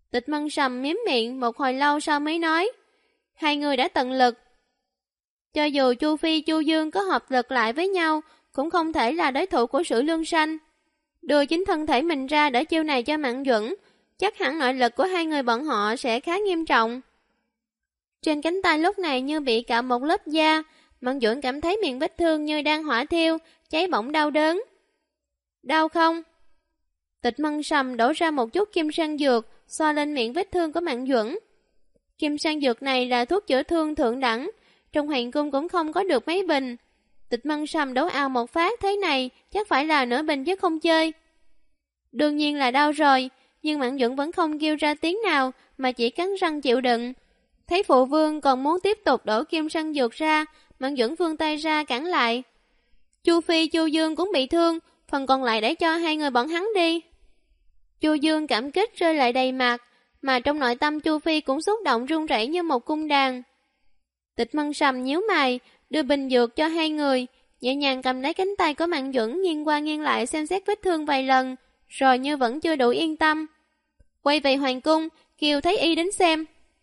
Tịch Mân Sầm miếm miệng một hồi lâu sau mới nói, hai người đã tận lực. Cho dù Chu Phi, Chu Dương có hợp lực lại với nhau, cũng không thể là đối thủ của Sử Lương Sanh. Đưa chính thân thể mình ra để chiêu này cho Mạn Duẩn, chắc hẳn nội lực của hai người bọn họ sẽ khá nghiêm trọng. Trên cánh tay lúc này như bị cạo một lớp da, Mạn Duẩn cảm thấy miệng vết thương như đang hỏa thiêu, cháy bỏng đau đớn. Đau không? Tịch Mân Sầm đổ ra một chút kim sang dược, xoa lên miệng vết thương của Mạn Duẩn. Kim sang dược này là thuốc chữa thương thượng đẳng, trong hoàng cung cũng không có được mấy bình. Tịch Mân Sầm đấu ào một phát thế này, chắc phải là nửa bình chứ không chơi. Đương nhiên là đau rồi, nhưng Mạn Duẩn vẫn không kêu ra tiếng nào, mà chỉ cắn răng chịu đựng. Thấy phụ vương còn muốn tiếp tục đổ kim sang dược ra, Mạn Duẩn vươn tay ra cản lại. Chu Phi, Chu Dương cũng bị thương, phần còn lại để cho hai người bọn hắn đi. Chu Dương cảm kích rơi lại đầy mặt, mà trong nội tâm Chu Phi cũng xúc động run rẩy như một cung đàn. Tịch Mân Sầm nhíu mày, đưa bình dược cho hai người, nhẹ nhàng cầm lấy cánh tay của Mạn Duẩn nghiêng qua nghiêng lại xem xét vết thương vài lần, rồi như vẫn chưa đủ yên tâm. Quay về hoàng cung, kêu Thái Y đến xem.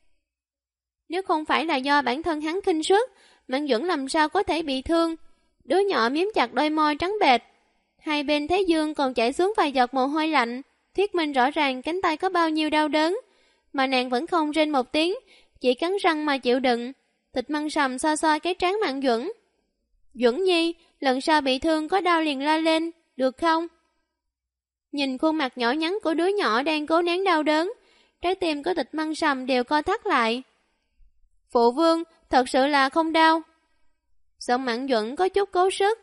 Nếu không phải là do bản thân hắn khinh suất, Mạn Duẩn làm sao có thể bị thương. Đứa nhỏ miếm chặt đôi môi trắng bệch, hai bên thái dương còn chảy xuống vài giọt mồ hôi lạnh, thuyết minh rõ ràng cánh tay có bao nhiêu đau đớn, mà nàng vẫn không rên một tiếng, chỉ cắn răng mà chịu đựng. Tịch Mân Sầm xoa xoa cái trán Mạn Duẩn. Duẩn Nhi, lần sau bị thương có đau liền la lên, được không? Nhìn khuôn mặt nhỏ nhắn của đứa nhỏ đang cố nén đau đớn, trái tim của Tịch Mân Sầm đều co thắt lại. Phụ vương, thật sự là không đau. Giọng Mạn Duẩn có chút cố sức.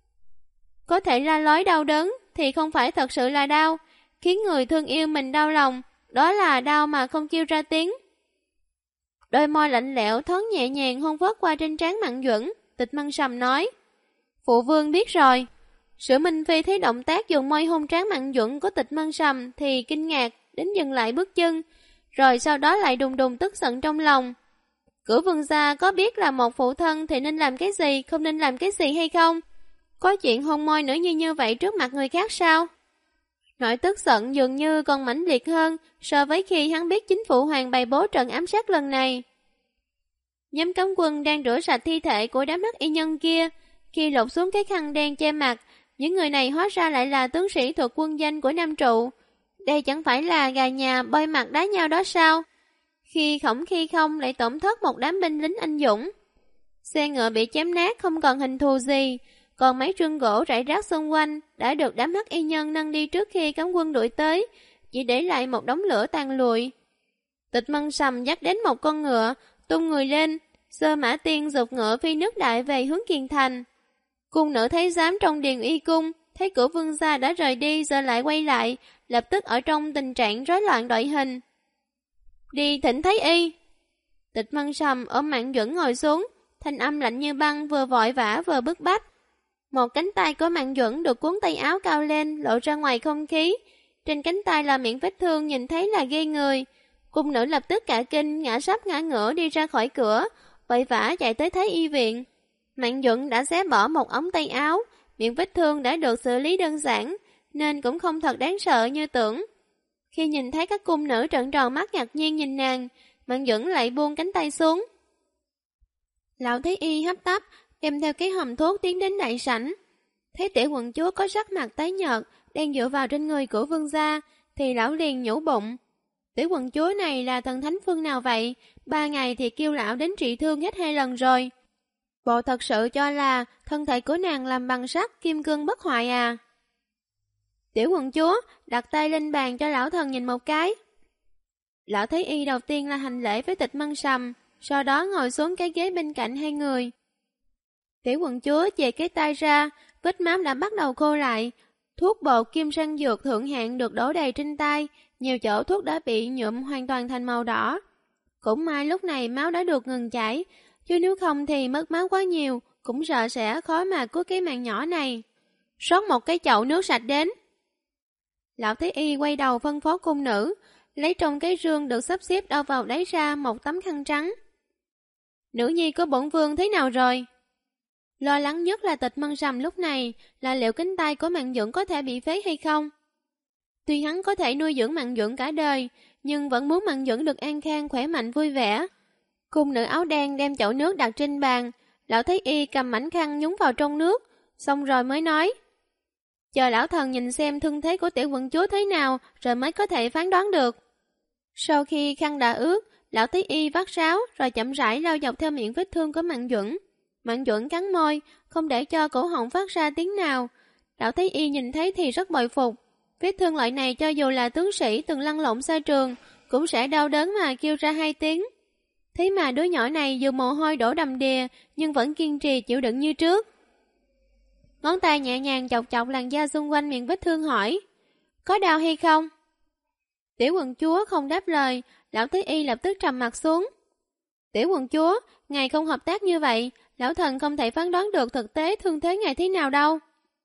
Có thể la lối đau đớn thì không phải thật sự là đau, khiến người thương yêu mình đau lòng, đó là đau mà không kêu ra tiếng. Đôi môi lạnh lẽo thoáng nhẹ nhàng hôn vớt qua trên trán Mạn Duẩn, Tịch Mân Sầm nói. Phụ vương biết rồi. Sử Minh Phi thấy động tác dùng môi hôn trán Mạn Duẩn của Tịch Mân Sầm thì kinh ngạc, đến dừng lại bước chân, rồi sau đó lại đùng đùng tức giận trong lòng. Cửu vương gia có biết là một phụ thân thì nên làm cái gì, không nên làm cái gì hay không? Có chuyện hôn môi nữa như vậy trước mặt người khác sao? Nỗi tức giận dường như còn mãnh liệt hơn so với khi hắn biết chính phụ hoàng bày bố trận ám sát lần này. Nhóm cấm quân đang rửa sạch thi thể của đám hắc y nhân kia, khi lột xuống cái khăn đen che mặt, những người này hóa ra lại là tướng sĩ thuộc quân danh của Nam Trụ. Đây chẳng phải là gà nhà bôi mặt đá nhau đó sao? Khi không lại tổn thất một đám binh lính anh dũng. Xe ngựa bị chém nát không còn hình thù gì, còn mấy trương gỗ rải rác xung quanh đã được đám hắc y nhân nâng đi trước khi cấm quân đuổi tới, chỉ để lại một đống lửa tàn lụi. Tịch Mân Sầm dắt đến một con ngựa, tung người lên, Sơ Mã Tiên giục ngựa phi nước đại về hướng Kiền Thành. Cung nữ thấy giám trong Điền Y cung, thấy Cửu vương gia đã rời đi giờ lại quay lại, lập tức ở trong tình trạng rối loạn đội hình. Đi thỉnh Thái Y. Tịch Mân Sầm ôm Mạn Duẩn ngồi xuống, thanh âm lạnh như băng, vừa vội vã vừa bức bách. Một cánh tay của Mạn Duẩn được cuốn tay áo cao lên, lộ ra ngoài không khí. Trên cánh tay là miệng vết thương, nhìn thấy là ghê người. Cung nữ lập tức cả kinh, ngã sắp ngã ngửa đi ra khỏi cửa, vội vã chạy tới Thái Y viện. Mạn Duẩn đã xé bỏ một ống tay áo, miệng vết thương đã được xử lý đơn giản, nên cũng không thật đáng sợ như tưởng. Khi nhìn thấy các cung nữ trợn tròn mắt ngạc nhiên nhìn nàng, Mạn Duẩn lại buông cánh tay xuống. Lão Thái Y hấp tấp đem theo cái hòm thuốc tiến đến đại sảnh. Thấy Tiểu quận chúa có sắc mặt tái nhợt, đang dựa vào trên người của vương gia, thì lão liền nhủ bụng. Tiểu quận chúa này là thần thánh phương nào vậy? 3 ngày thì kêu lão đến trị thương hết 2 lần rồi. Bộ thật sự cho là thân thể của nàng làm bằng sắt, kim cương bất hoại à? Tiểu quận chúa đặt tay lên bàn cho lão thần nhìn một cái. Lão Thái Y đầu tiên là hành lễ với Tịch Mân Sầm, sau đó ngồi xuống cái ghế bên cạnh hai người. Tiểu quận chúa chìa cái tay ra, vết máu đã bắt đầu khô lại. Thuốc bột kim sang dược thượng hạng được đổ đầy trên tay, nhiều chỗ thuốc đã bị nhuộm hoàn toàn thành màu đỏ. Cũng may lúc này máu đã được ngừng chảy, chứ nếu không thì mất máu quá nhiều, cũng sợ sẽ khó mà cứu cái mạng nhỏ này. Rót một cái chậu nước sạch đến. Lão Thái Y quay đầu phân phó cung nữ, lấy trong cái rương được sắp xếp đâu vào đấy ra một tấm khăn trắng. Nữ nhi của bổn vương thế nào rồi? Lo lắng nhất là Tịch Mân Sầm lúc này là liệu cánh tay của Mạn Duẩn có thể bị phế hay không. Tuy hắn có thể nuôi dưỡng Mạn Duẩn cả đời, nhưng vẫn muốn Mạn Duẩn được an khang, khỏe mạnh, vui vẻ. Cung nữ áo đen đem chậu nước đặt trên bàn, lão Thái Y cầm mảnh khăn nhúng vào trong nước, xong rồi mới nói: chờ lão thần nhìn xem thương thế của tiểu quận chúa thế nào rồi mới có thể phán đoán được. Sau khi khăn đã ướt, lão Thái Y vắt sáo rồi chậm rãi lau dọc theo miệng vết thương của Mạn Duẩn. Mạn Duẩn cắn môi, không để cho cổ họng phát ra tiếng nào. Lão Thái Y nhìn thấy thì rất bội phục. Vết thương loại này cho dù là tướng sĩ từng lăn lộn xa trường, cũng sẽ đau đớn mà kêu ra 2 tiếng. Thế mà đứa nhỏ này dù mồ hôi đổ đầm đìa, nhưng vẫn kiên trì chịu đựng như trước. Ngón tay nhẹ nhàng chọc chọc làn da xung quanh miệng vết thương hỏi: có đau hay không? Tiểu quận chúa không đáp lời, lão Thái Y lập tức trầm mặt xuống. Tiểu quận chúa, ngài không hợp tác như vậy, lão thần không thể phán đoán được thực tế thương thế ngài thế nào đâu.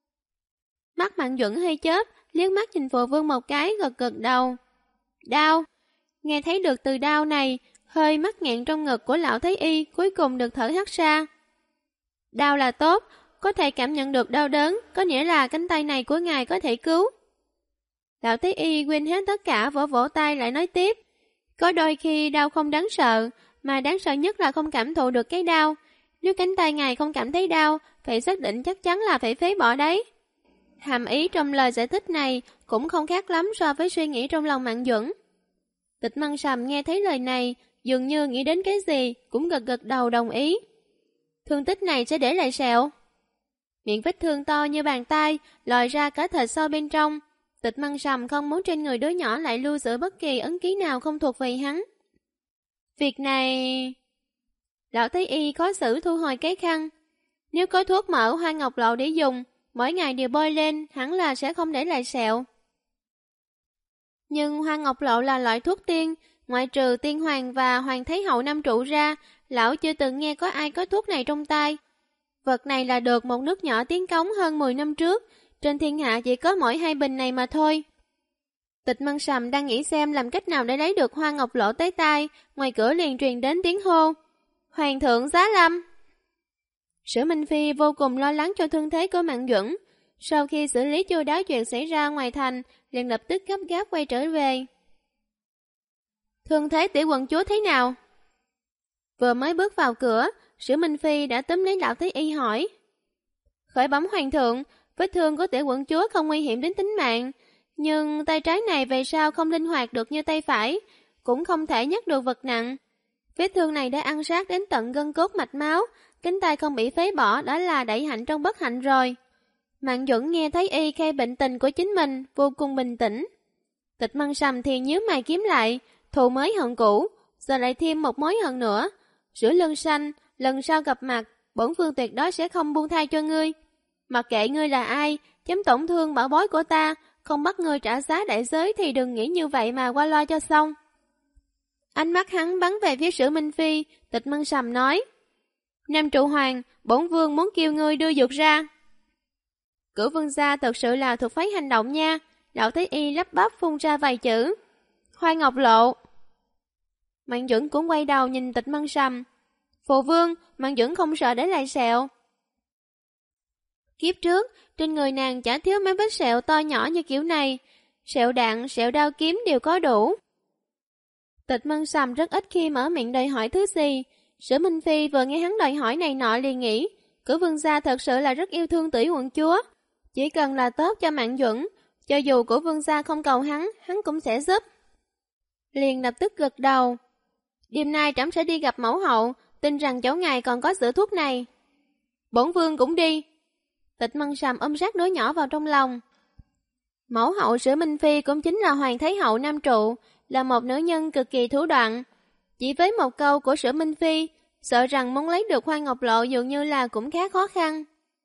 Mắt Mạn Duẩn hơi chớp, liếc mắt nhìn phụ vương một cái, gật gật đầu. Đau. Nghe thấy được từ đau này, hơi mắc nghẹn trong ngực của lão Thái Y cuối cùng được thở hắt ra. Đau là tốt, có thể cảm nhận được đau đớn, có nghĩa là cánh tay này của ngài có thể cứu. Lão Thái Y quên hết tất cả, vỗ vỗ tay lại nói tiếp. Có đôi khi đau không đáng sợ, mà đáng sợ nhất là không cảm thụ được cái đau. Nếu cánh tay ngài không cảm thấy đau, phải xác định chắc chắn là phải phế bỏ đấy. Hàm ý trong lời giải thích này cũng không khác lắm so với suy nghĩ trong lòng Mạn Duẩn. Tịch Măng Sầm nghe thấy lời này, dường như nghĩ đến cái gì, cũng gật gật đầu đồng ý. Thương tích này sẽ để lại sẹo. Miệng vết thương to như bàn tay, lòi ra cả thịt sâu bên trong. Tịch Măng Sầm không muốn trên người đứa nhỏ lại lưu giữ bất kỳ ấn ký nào không thuộc về hắn. Việc này... Lão Thái Y khó xử thu hồi cái khăn. Nếu có thuốc mỡ hoa ngọc lậu để dùng, mỗi ngày đều bôi lên, hẳn là sẽ không để lại sẹo. Nhưng hoa ngọc lậu là loại thuốc tiên, ngoại trừ tiên hoàng và hoàng thái hậu năm trụ ra, lão chưa từng nghe có ai có thuốc này trong tay. Vật này là được một nước nhỏ tiến cống hơn 10 năm trước, trên thiên hạ chỉ có mỗi 2 bình này mà thôi. Tịch Măng Sầm đang nghĩ xem làm cách nào để lấy được hoa ngọc lỗ tới tay, ngoài cửa liền truyền đến tiếng hô. Hoàng thượng giá lâm! Sử Minh Phi vô cùng lo lắng cho thương thế của Mạn Duẩn. Sau khi xử lý chu đáo chuyện xảy ra ngoài thành, liền lập tức gấp gáp quay trở về. Thương thế tiểu quận chúa thế nào? Vừa mới bước vào cửa, Sử Minh Phi đã túm lấy lão Thái Y hỏi. Khởi bẩm hoàng thượng, vết thương của tiểu quận chúa không nguy hiểm đến tính mạng, nhưng tay trái này về sau không linh hoạt được như tay phải, cũng không thể nhấc được vật nặng. Vết thương này đã ăn sát đến tận gân cốt mạch máu, cánh tay không bị phế bỏ đã là đẩy hạnh trong bất hạnh rồi. Mạn Duẩn nghe thấy y khe bệnh tình của chính mình, vô cùng bình tĩnh. Tịch Măng Sầm thì nhíu mày kiếm lại, thù mới hận cũ, giờ lại thêm một mối hận nữa. Rửa lưng xanh, lần sau gặp mặt, bổn vương tuyệt đối sẽ không buông tha cho ngươi. Mặc kệ ngươi là ai, chấm tổn thương bảo bối của ta, không bắt ngươi trả giá đại giới thì đừng nghĩ như vậy mà qua loa cho xong. Ánh mắt hắn bắn về phía Sử Minh Phi, Tịch Măng Sầm nói. Nam trụ hoàng, bổn vương muốn kêu ngươi đưa dược ra. Cửu vương gia thật sự là thuộc phái hành động nha. Lão Thái Y lắp bắp phun ra vài chữ. Hoa ngọc lộ. Mạn Duẩn cũng quay đầu nhìn Tịch Măng Sầm. Phụ vương, Mạn Duẩn không sợ để lại sẹo. Kiếp trước, trên người nàng chả thiếu mấy vết sẹo to nhỏ như kiểu này. Sẹo đạn, sẹo đao kiếm đều có đủ. Tịch Măng Sầm rất ít khi mở miệng đòi hỏi thứ gì. Sử Minh Phi vừa nghe hắn đòi hỏi này nọ liền nghĩ, Cửu vương gia thật sự là rất yêu thương tỷ quận chúa. Chỉ cần là tốt cho Mạn Duẩn, cho dù Cửu vương gia không cầu hắn cũng sẽ giúp. Liền lập tức gật đầu. Đêm nay trẫm sẽ đi gặp mẫu hậu, tin rằng chỗ ngài còn có sữa thuốc này. Bổn vương cũng đi. Tịch Măng Sầm ôm sát đứa nhỏ vào trong lòng. Mẫu hậu Sử Minh Phi cũng chính là hoàng thái hậu Nam Trụ, là một nữ nhân cực kỳ thủ đoạn. Chỉ với một câu của Sử Minh Phi, sợ rằng muốn lấy được hoa ngọc lộ dường như là cũng khá khó khăn.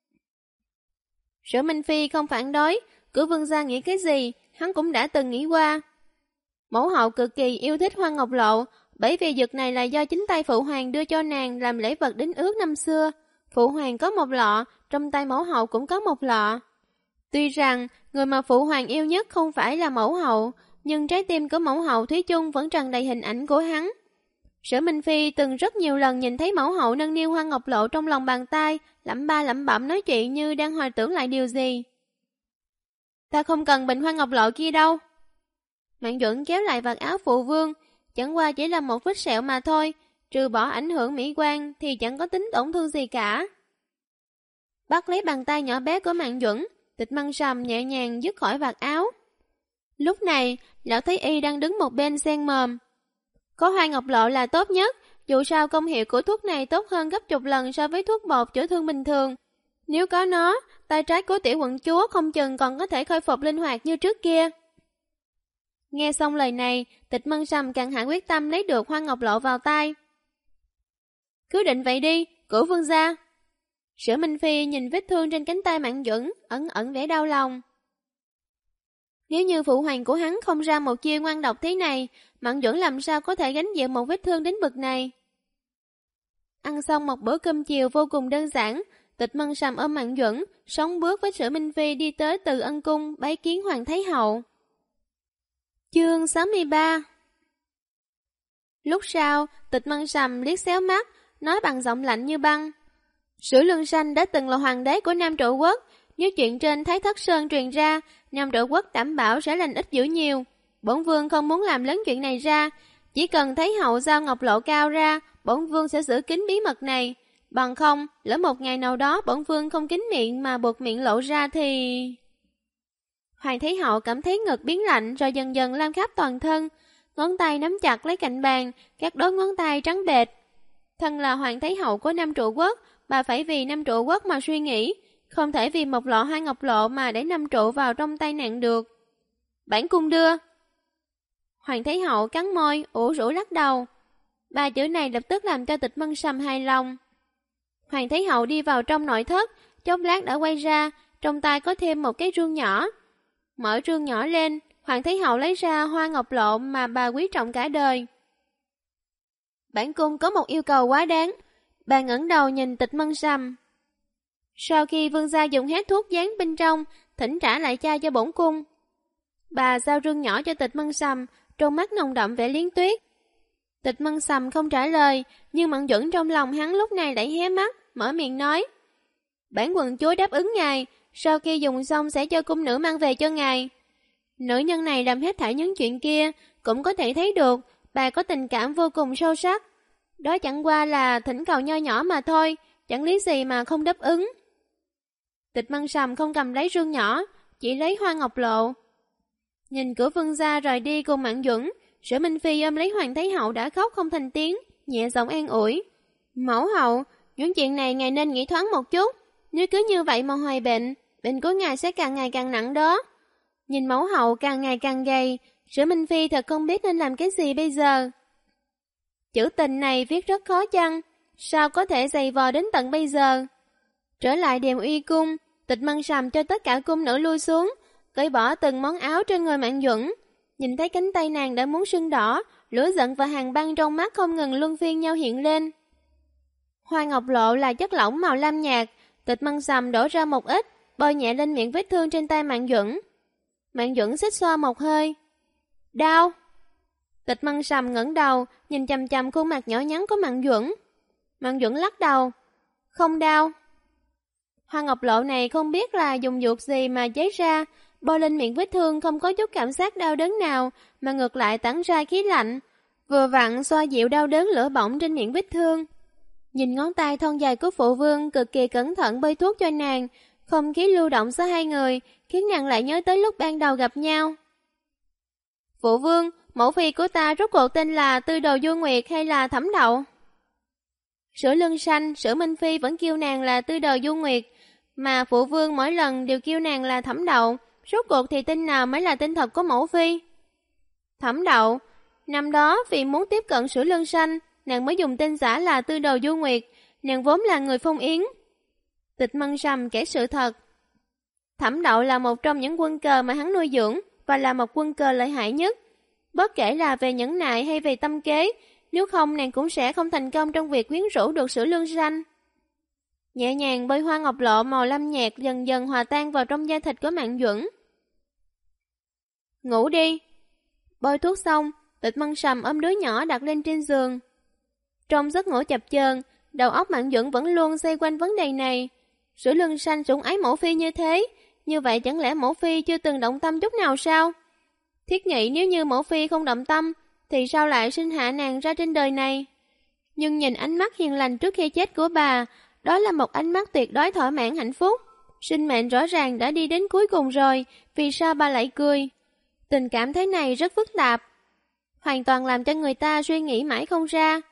Sử Minh Phi không phản đối, Cửu vương gia nghĩ cái gì, hắn cũng đã từng nghĩ qua. Mẫu hậu cực kỳ yêu thích hoa ngọc lộ, bởi vì dược này là do chính tay phụ hoàng đưa cho nàng làm lễ vật đính ước năm xưa. Phụ hoàng có một lọ, trong tay mẫu hậu cũng có một lọ. Tuy rằng người mà phụ hoàng yêu nhất không phải là mẫu hậu, nhưng trái tim của mẫu hậu thủy chung vẫn tràn đầy hình ảnh của hắn. Sử Minh Phi từng rất nhiều lần nhìn thấy mẫu hậu nâng niu hoa ngọc lộ trong lòng bàn tay, lẩm ba lẩm bẩm nói chuyện như đang hồi tưởng lại điều gì. Ta không cần bình hoa ngọc lộ kia đâu. Mạn Duẩn kéo lại vạt áo phụ vương, chẳng qua chỉ là một vết sẹo mà thôi, trừ bỏ ảnh hưởng mỹ quan thì chẳng có tính tổn thương gì cả. Bắt lấy bàn tay nhỏ bé của Mạn Duẩn, Tịch Măng Sầm nhẹ nhàng dứt khỏi vạt áo. Lúc này, lão thấy y đang đứng một bên xen mồm. Có hoa ngọc lộ là tốt nhất, dù sao công hiệu của thuốc này tốt hơn gấp chục lần so với thuốc bột chữa thương bình thường. Nếu có nó, tay trái của tiểu quận chúa không chừng còn có thể khôi phục linh hoạt như trước kia. Nghe xong lời này, Tịch Măng Sầm càng hạ quyết tâm lấy được hoa ngọc lộ vào tay. Cứ định vậy đi, cửu vương gia. Sử Minh Phi nhìn vết thương trên cánh tay Mạn Duẩn, ẩn ẩn vẻ đau lòng. Nếu như phụ hoàng của hắn không ra một chiêu ngoan độc thế này, Mạn Duẩn làm sao có thể gánh chịu một vết thương đến bực này. Ăn xong một bữa cơm chiều vô cùng đơn giản, Tịch Măng Sầm ôm Mạn Duẩn, sóng bước với Sử Minh Phi đi tới Từ Ân cung bái kiến Hoàng Thái Hậu. Chương 63. Lúc sau, Tịch Măng Sầm liếc xéo mắt, nói bằng giọng lạnh như băng. Sử Lương Sanh đã từng là hoàng đế của Nam Trụ Quốc, nếu chuyện trên Thái Thất Sơn truyền ra, Nam Trụ Quốc đảm bảo sẽ lành ít dữ nhiều. Bổn vương không muốn làm lớn chuyện này ra, chỉ cần thấy hậu giao ngọc lộ cao ra, bổn vương sẽ giữ kín bí mật này. Bằng không, lỡ một ngày nào đó bổn vương không kín miệng mà buộc miệng lộ ra thì... Hoàng Thái Hậu cảm thấy ngực biến lạnh rồi dần dần lan khắp toàn thân, ngón tay nắm chặt lấy cạnh bàn, các đốt ngón tay trắng bệch. Thân là Hoàng Thái Hậu của Nam Trụ Quốc, bà phải vì Nam Trụ Quốc mà suy nghĩ, không thể vì một lọ hoa ngọc lộ mà để Nam Trụ vào trong tay nạn được. Bản cung đưa. Hoàng Thái Hậu cắn môi, ủ rũ lắc đầu. Ba chữ này lập tức làm cho Tịch Măng Sầm hài lòng. Hoàng Thái Hậu đi vào trong nội thất, chốc lát đã quay ra, trong tay có thêm một cái rương nhỏ. Mở rương nhỏ lên, Hoàng Thái Hậu lấy ra hoa ngọc lộ mà bà quý trọng cả đời. Bản cung có một yêu cầu quá đáng. Bà ngẩng đầu nhìn Tịch Măng Sầm. Sau khi vương gia dùng hết thuốc dán bên trong, thỉnh trả lại chai cho bổn cung. Bà giao rương nhỏ cho Tịch Măng Sầm, trong mắt nồng đậm vẻ liến tuyết. Tịch Măng Sầm không trả lời, nhưng Mạn Duẩn trong lòng hắn lúc này đẩy hé mắt, mở miệng nói. Bản quận chúa đáp ứng ngài, sau khi dùng xong sẽ cho cung nữ mang về cho ngài. Nữ nhân này làm hết thảy những chuyện kia, cũng có thể thấy được, bà có tình cảm vô cùng sâu sắc. Đó chẳng qua là thỉnh cầu nho nhỏ mà thôi, chẳng lý gì mà không đáp ứng. Tịch Măng Sầm không cầm lấy rương nhỏ, chỉ lấy hoa ngọc lộ. Nhìn cửa vương gia rời đi cùng Mạn Duẩn, Sử Minh Phi ôm lấy Hoàng Thái Hậu đã khóc không thành tiếng, nhẹ giọng an ủi. Mẫu hậu, những chuyện này ngài nên nghĩ thoáng một chút, nếu cứ như vậy mà hoài bệnh, bệnh của ngài sẽ càng ngày càng nặng đó. Nhìn mẫu hậu càng ngày càng gầy, Sử Minh Phi thật không biết nên làm cái gì bây giờ. Chữ tình này viết rất khó chăng, sao có thể dày vò đến tận bây giờ. Trở lại Điềm Uy cung, Tịch Măng Sầm cho tất cả cung nữ lui xuống, cởi bỏ từng món áo trên người Mạn Duẩn. Nhìn thấy cánh tay nàng đã muốn sưng đỏ, lửa giận và hàn băng trong mắt không ngừng luân phiên nhau hiện lên. Hoa ngọc lộ là chất lỏng màu lam nhạt, Tịch Măng Sầm đổ ra một ít, bôi nhẹ lên miệng vết thương trên tay Mạn Duẩn. Mạn Duẩn xích xoa một hơi. Đau. Tịch Măng Sầm ngẩng đầu, nhìn chằm chằm khuôn mặt nhỏ nhắn của Mạn Duẩn. Mạn Duẩn lắc đầu. Không đau. Hoa ngọc lộ này không biết là dùng dược gì mà chế ra, bôi lên miệng vết thương không có chút cảm giác đau đớn nào, mà ngược lại tản ra khí lạnh, vừa vặn xoa dịu đau đớn lửa bỏng trên miệng vết thương. Nhìn ngón tay thon dài của phụ vương cực kỳ cẩn thận bôi thuốc cho nàng, không khí lưu động giữa hai người, khiến nàng lại nhớ tới lúc ban đầu gặp nhau. Phụ vương, mẫu phi của ta rốt cuộc tên là Tư Đồ Du Nguyệt hay là Thẩm Đậu? Sử Lương Sanh, Sử Minh Phi vẫn kêu nàng là Tư Đồ Du Nguyệt, mà phụ vương mỗi lần đều kêu nàng là Thẩm Đậu. Rốt cuộc thì tên nào mới là tên thật của mẫu phi? Thẩm Đậu. Năm đó vì muốn tiếp cận Sử Lương Sanh, nàng mới dùng tên giả là Tư Đồ Du Nguyệt, nàng vốn là người Phong Yến. Tịch Măng Sầm kể sự thật. Thẩm Đậu là một trong những quân cờ mà hắn nuôi dưỡng, và là một quân cờ lợi hại nhất. Bất kể là về nhẫn nại hay về tâm kế, nếu không nàng cũng sẽ không thành công trong việc quyến rũ được Sử Lương Sanh. Nhẹ nhàng bôi hoa ngọc lộ màu lam nhạt dần dần hòa tan vào trong da thịt của Mạn Duẩn. Ngủ đi. Bôi thuốc xong, Tịch Măng Sầm ôm đứa nhỏ đặt lên trên giường. Trong giấc ngủ chập chờn, đầu óc Mạn Duẩn vẫn luôn xoay quanh vấn đề này. Sử Lương Sanh sủng ái mẫu phi như thế, như vậy chẳng lẽ mẫu phi chưa từng động tâm chút nào sao? Thiết nghĩ nếu như mẫu phi không động tâm, thì sao lại sinh hạ nàng ra trên đời này? Nhưng nhìn ánh mắt hiền lành trước khi chết của bà, đó là một ánh mắt tuyệt đối thỏa mãn hạnh phúc. Sinh mệnh rõ ràng đã đi đến cuối cùng rồi, vì sao bà lại cười? Tình cảm thế này rất phức tạp, hoàn toàn làm cho người ta suy nghĩ mãi không ra.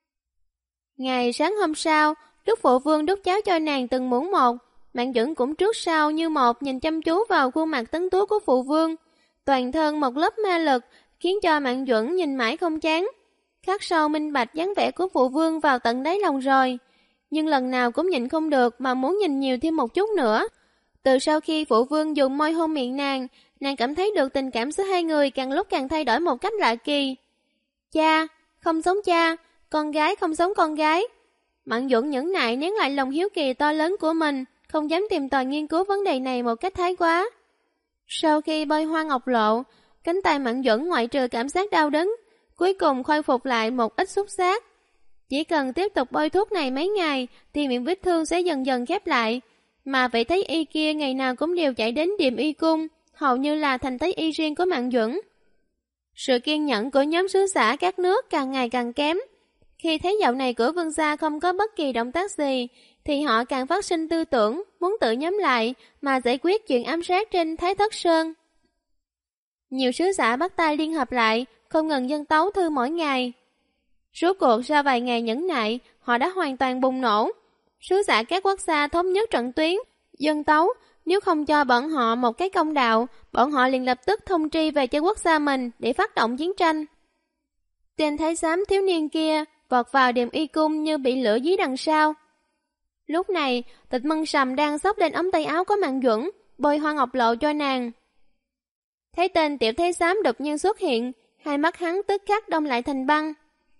Ngày sáng hôm sau, lúc phụ vương đút cháo cho nàng từng muỗng một, Mạn Duẩn cũng trước sau như một nhìn chăm chú vào khuôn mặt tuấn tú của phụ vương. Toàn thân một lớp ma lực, khiến cho Mạn Duẩn nhìn mãi không chán. Khắc sâu minh bạch dáng vẻ của phụ vương vào tận đáy lòng rồi. Nhưng lần nào cũng nhìn không được mà muốn nhìn nhiều thêm một chút nữa. Từ sau khi phụ vương dùng môi hôn miệng nàng cảm thấy được tình cảm giữa hai người càng lúc càng thay đổi một cách lạ kỳ. Cha, không giống cha, con gái không giống con gái. Mạn Duẩn nhẫn nại nén lại lòng hiếu kỳ to lớn của mình, không dám tìm tòi nghiên cứu vấn đề này một cách thái quá. Sau khi bôi hoa ngọc lộ, cánh tay Mạn Duẩn ngoại trừ cảm giác đau đớn, cuối cùng khôi phục lại một ít xúc giác. Chỉ cần tiếp tục bôi thuốc này mấy ngày thì miệng vết thương sẽ dần dần khép lại. Mà vị thái y kia ngày nào cũng đều chạy đến Điềm Y Cung, hầu như là thành thái y riêng của Mạn Duẩn. Sự kiên nhẫn của nhóm sứ giả các nước càng ngày càng kém. Khi thấy dạo này của vương gia không có bất kỳ động tác gì, thì họ càng phát sinh tư tưởng muốn tự nhóm lại mà giải quyết chuyện ám sát trên Thái Thất Sơn. Nhiều sứ giả bắt tay liên hợp lại, không ngừng dâng tấu thư mỗi ngày. Rốt cuộc sau vài ngày nhẫn nại, họ đã hoàn toàn bùng nổ. Sứ giả các quốc gia thống nhất trận tuyến, dâng tấu, nếu không cho bọn họ một cái công đạo, bọn họ liền lập tức thông tri về cho quốc gia mình để phát động chiến tranh. Tên thái giám thiếu niên kia vọt vào Điềm Y Cung như bị lửa dí đằng sau. Lúc này, Tịch Mân Sầm đang xốc lên ống tay áo của Mạn Duẩn, bôi hoa ngọc lộ cho nàng. Thấy tên tiểu thái giám đột nhiên xuất hiện, hai mắt hắn tức khắc đông lại thành băng.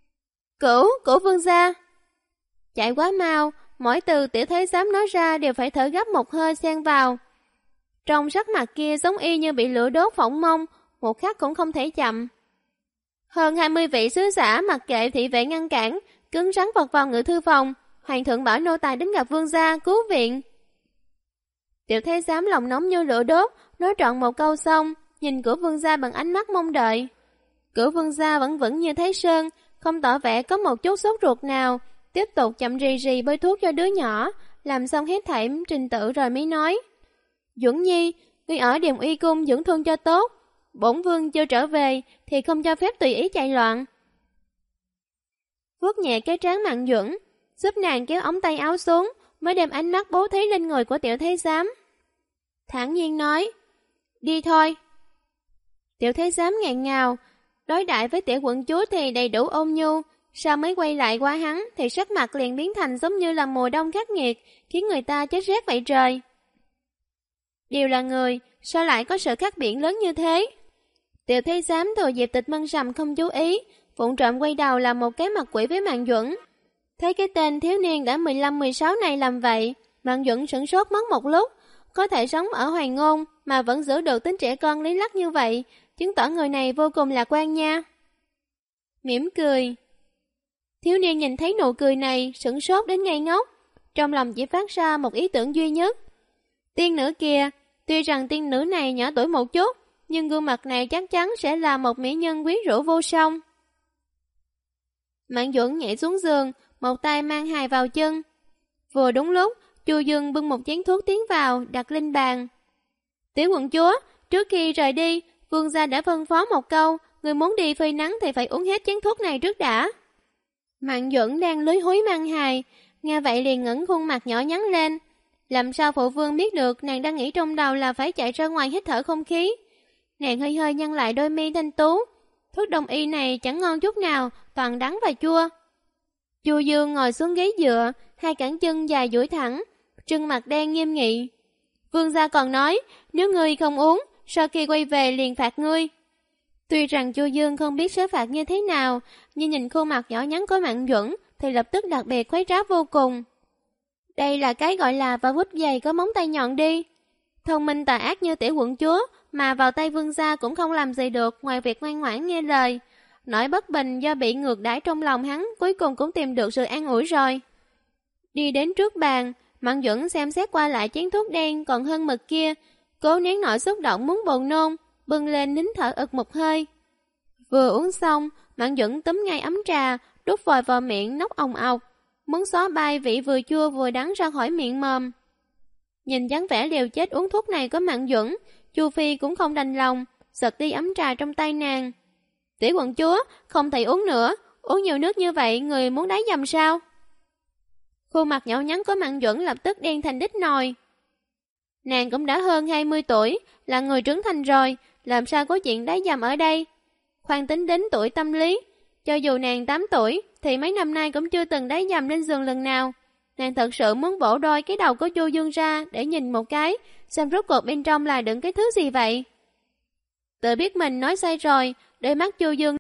Cửu vương gia. Chạy quá mau, mỗi từ tiểu thái giám nói ra đều phải thở gấp một hơi xen vào. Trong sắc mặt kia giống y như bị lửa đốt phỏng mông, một khắc cũng không thể chậm. Hơn 20 vị sứ giả mặc kệ thị vệ ngăn cản, cứng rắn vọt vào ngự thư phòng. Hoàng thượng bảo nô tài đến gặp vương gia cứu viện. Tiểu thái giám lòng nóng như lửa đốt, nói trọn một câu xong, nhìn Cửu vương gia bằng ánh mắt mong đợi. Cửu vương gia vẫn vững như Thái Sơn, không tỏ vẻ có một chút sốt ruột nào, tiếp tục chậm rì rì bôi thuốc cho đứa nhỏ, làm xong hết thảy trình tự rồi mới nói. Duẩn Nhi, ngươi ở Điềm Y Cung dưỡng thương cho tốt, bổn vương chưa trở về thì không cho phép tùy ý chạy loạn. Vuốt nhẹ cái trán Mạn Duẩn, giúp nàng kéo ống tay áo xuống, mới đem ánh mắt bố thí lên người của tiểu thái giám. Thản nhiên nói, đi thôi. Tiểu thái giám ngẹn ngào, đối đãi với tiểu quận chúa thì đầy đủ ôn nhu, sao mới quay lại qua hắn thì sắc mặt liền biến thành giống như là mùa đông khắc nghiệt, khiến người ta chết rét vậy trời. Đều là người, sao lại có sự khác biệt lớn như thế? Tiểu thái giám thừa dịp Tịch Mân Sầm không chú ý, vụng trộm quay đầu làm một cái mặt quỷ với Mạn Duẩn. Thấy cái tên thiếu niên đã 15-16 này làm vậy, Mạn Duẩn sửng sốt mất một lúc, có thể sống ở Hoàng Ngôn mà vẫn giữ được tính trẻ con lý lắc như vậy, chứng tỏ người này vô cùng lạc quan nha. Mỉm cười. Thiếu niên nhìn thấy nụ cười này, sửng sốt đến ngây ngốc, trong lòng chỉ phát ra một ý tưởng duy nhất. Tiên nữ kia, tuy rằng tiên nữ này nhỏ tuổi một chút, nhưng gương mặt này chắc chắn sẽ là một mỹ nhân quyến rũ vô song. Mạn Duẩn nhảy xuống giường, một tay mang hài vào chân. Vừa đúng lúc, Chu Dương bưng một chén thuốc tiến vào, đặt lên bàn. Tiểu quận chúa, trước khi rời đi, vương gia đã phân phó một câu, người muốn đi phơi nắng thì phải uống hết chén thuốc này trước đã. Mạn Duẩn đang lúi húi mang hài, nghe vậy liền ngẩng khuôn mặt nhỏ nhắn lên. Làm sao phụ vương biết được nàng đang nghĩ trong đầu là phải chạy ra ngoài hít thở không khí. Nàng hơi hơi nhăn lại đôi mi thanh tú. Thuốc đông y này chẳng ngon chút nào, toàn đắng và chua. Chu Dương ngồi xuống ghế dựa, hai cẳng chân dài duỗi thẳng, trưng mặt đen nghiêm nghị. Vương gia còn nói, nếu ngươi không uống, sau khi quay về liền phạt ngươi. Tuy rằng Chu Dương không biết sẽ phạt như thế nào, nhưng nhìn khuôn mặt nhỏ nhắn của Mạn Duẩn thì lập tức đặc biệt khuấy tráp vô cùng. Đây là cái gọi là vào vút giày có móng tay nhọn đi. Thông minh tà ác như tiểu quận chúa mà vào tay vương gia cũng không làm gì được ngoài việc ngoan ngoãn nghe lời. Nỗi bất bình do bị ngược đãi trong lòng hắn cuối cùng cũng tìm được sự an ủi rồi. Đi đến trước bàn, Mạn Duẩn xem xét qua lại chén thuốc đen còn hơn mực kia, cố nén nỗi xúc động muốn buồn nôn, bưng lên nín thở ực một hơi. Vừa uống xong, Mạn Duẩn túm ngay ấm trà, đút vòi vào miệng nốc ồng ọc, muốn xóa bay vị vừa chua vừa đắng ra khỏi miệng mồm. Nhìn dáng vẻ liều chết uống thuốc này của Mạn Duẩn, Chu Phi cũng không đành lòng, giật đi ấm trà trong tay nàng. Tiểu quận chúa, không thể uống nữa, uống nhiều nước như vậy người muốn đáy dầm sao? Khuôn mặt nhỏ nhắn của Mạn Duẩn lập tức đen thành đít nồi. Nàng cũng đã hơn 20 tuổi, là người trưởng thành rồi, làm sao có chuyện đáy dầm ở đây? Khoan tính đến tuổi tâm lý, cho dù nàng 8 tuổi, thì mấy năm nay cũng chưa từng đáy dầm lên giường lần nào. Nàng thật sự muốn bổ đôi cái đầu của Chu Dương ra để nhìn một cái, xem rốt cuộc bên trong là đựng cái thứ gì vậy. Tự biết mình nói sai rồi, đôi mắt Chu Dương